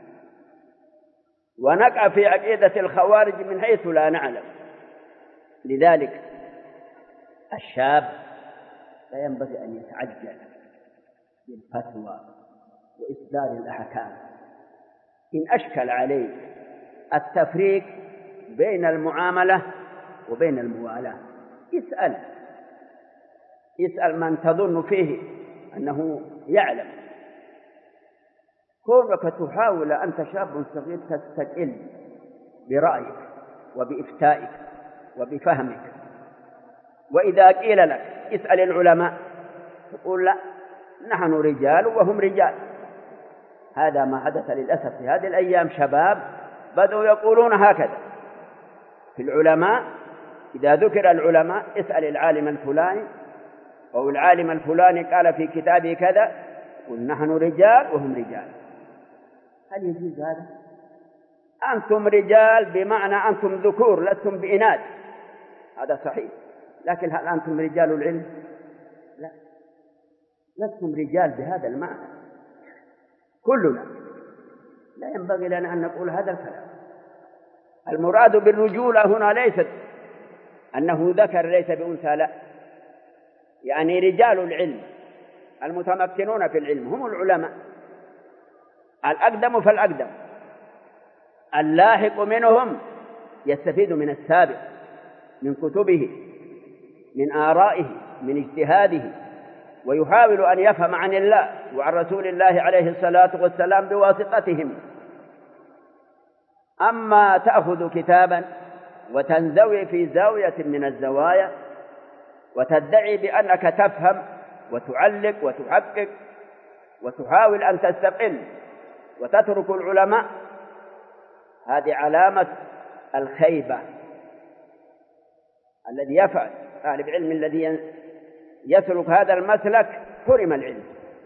ونقع في عقيدة الخوارج من حيث لا نعلم. لذلك الشاب لا ينبغي أن يتعجل بالفتوى وإصدار الأحكام. إن أشكل عليه التفريق بين المعاملة وبين الموالاة اسأل اسأل من تظن فيه أنه يعلم. كونك تحاول أنت شاب صغير تستقل برأيك وبإفتائك وبفهمك، وإذا قيل لك اسأل العلماء تقول لا نحن رجال وهم رجال. هذا ما حدث للأسف في هذه الأيام. شباب بدأوا يقولون هكذا في العلماء. إذا ذكر العلماء اسأل العالم الفلاني أو العالم الفلاني قال في كتابه كذا، قل نحن رجال وهم رجال. هل يجوز هذا؟ أنتم رجال بمعنى أنتم ذكور لستم بإناث، هذا صحيح، لكن هل أنتم رجال العلم؟ لا، لستم رجال بهذا المعنى. كلنا لا ينبغي لنا أن نقول هذا الكلام. المراد بالرجولة هنا ليست أنه ذكر ليس بأنثى، لا، يعني رجال العلم المتمكنون في العلم هم العلماء. الأقدم فالأقدم، اللاحق منهم يستفيد من السابق، من كتبه، من آرائه، من اجتهاده، ويحاول أن يفهم عن الله وعن رسول الله عليه الصلاة والسلام بواسطتهم. أما تأخذ كتابا وتنزوي في زاوية من الزوايا وتدعي بأنك تفهم وتعلق وتحقق وتحاول أن تستقل وتترك العلماء، هذه علامة الخيبة. الذي يفعل طالب العلم الذي يسلك هذا المسلك حرم العلم.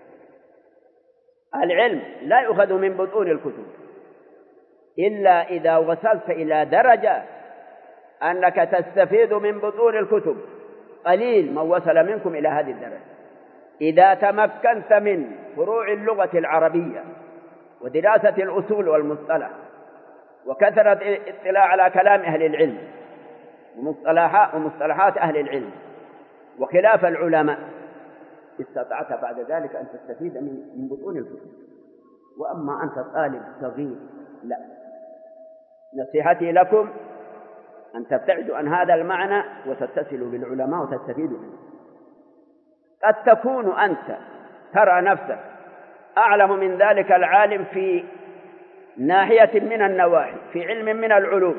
العلم لا يؤخذ من بطون الكتب إلا إذا وصلت إلى درجة أنك تستفيد من بطون الكتب. قليل من وصل منكم إلى هذه الدرجة. إذا تمكنت من فروع اللغة العربية ودراسة الأصول والمصطلح وكثرة الاطلاع على كلام أهل العلم ومصطلحات أهل العلم وخلاف العلماء، استطعت بعد ذلك أن تستفيد من بطون الكتب. وأما أنت طالب صغير لا. نصيحتي لكم أن تبتعدوا عن هذا المعنى وتتصلوا بالعلماء وتستفيدوا منه. قد تكون أنت ترى نفسك أعلم من ذلك العالم في ناحية من النواحي، في علم من العلوم.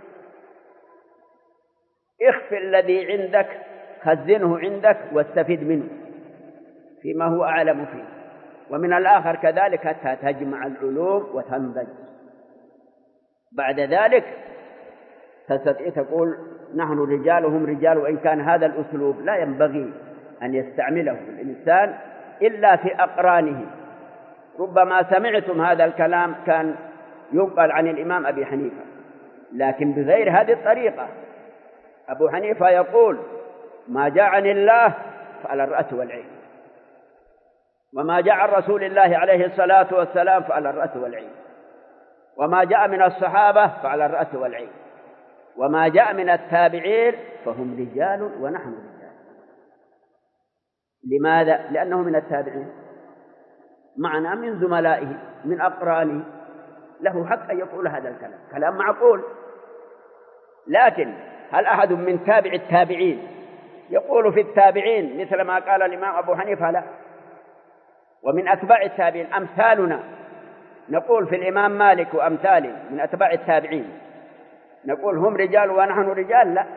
اخف الذي عندك، خزنه عندك واستفيد منه فيما هو أعلم فيه. ومن الآخر كذلك حتى تجمع العلوم وتنضج. بعد ذلك تستطيع تقول نحن رجال وهم رجال. وإن كان هذا الأسلوب لا ينبغي أن يستعمله الإنسان إلا في أقرانه. ربما سمعتم هذا الكلام كان ينقل عن الإمام أبي حنيفة، لكن بغير هذه الطريقة. أبو حنيفة يقول ما جاء عن الله فعلى الرأس والعين، وما جاء عن رسول الله عليه الصلاة والسلام فعلى الرأس والعين، وما جاء من الصحابة فعلى الرأس والعين، وما جاء من التابعين فهم رجال ونحن رجال. لماذا؟ لأنه من التابعين. معنا من زملائه من أقرانه له حق أن يقول هذا الكلام، كلام معقول. لكن هل أحد من تابع التابعين يقول في التابعين مثل ما قال الإمام أبو حنيفة؟ لا. ومن أتباع التابعين أمثالنا نقول في الإمام مالك وأمثاله من أتباع التابعين نقول هم رجال ونحن رجال؟ لا.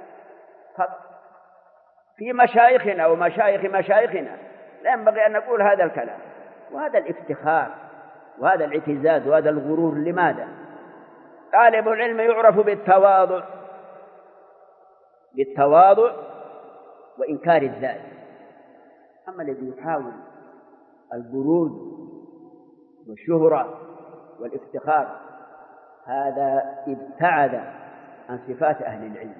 في مشايخنا ومشايخ مشايخنا لا ينبغي أن نقول هذا الكلام. وهذا الافتخار وهذا الاعتزاز وهذا الغرور لماذا؟ طالب العلم يعرف بالتواضع بالتواضع وإنكار الذات. أما الذي يحاول البروز والشهرة والافتخار هذا ابتعد عن صفات أهل العلم.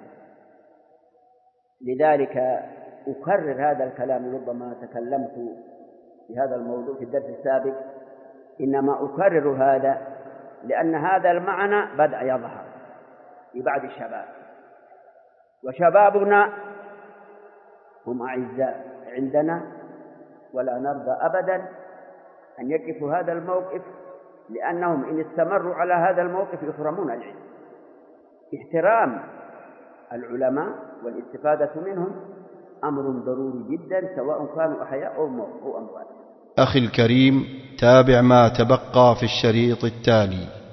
لذلك أكرر هذا الكلام، ربما تكلمت في هذا الموضوع في الدرس السابق، إنما أكرر هذا لأن هذا المعنى بدأ يظهر في بعض الشباب، وشبابنا هم أعزاء عندنا ولا نرضى أبدا أن يقفوا هذا الموقف، لأنهم إن استمروا على هذا الموقف يحرمون العلم. احترام العلماء والاستفادة منهم أمر ضروري جدا سواء كانوا أحياء أو أموات. أخي الكريم، تابع ما تبقى في الشريط التالي.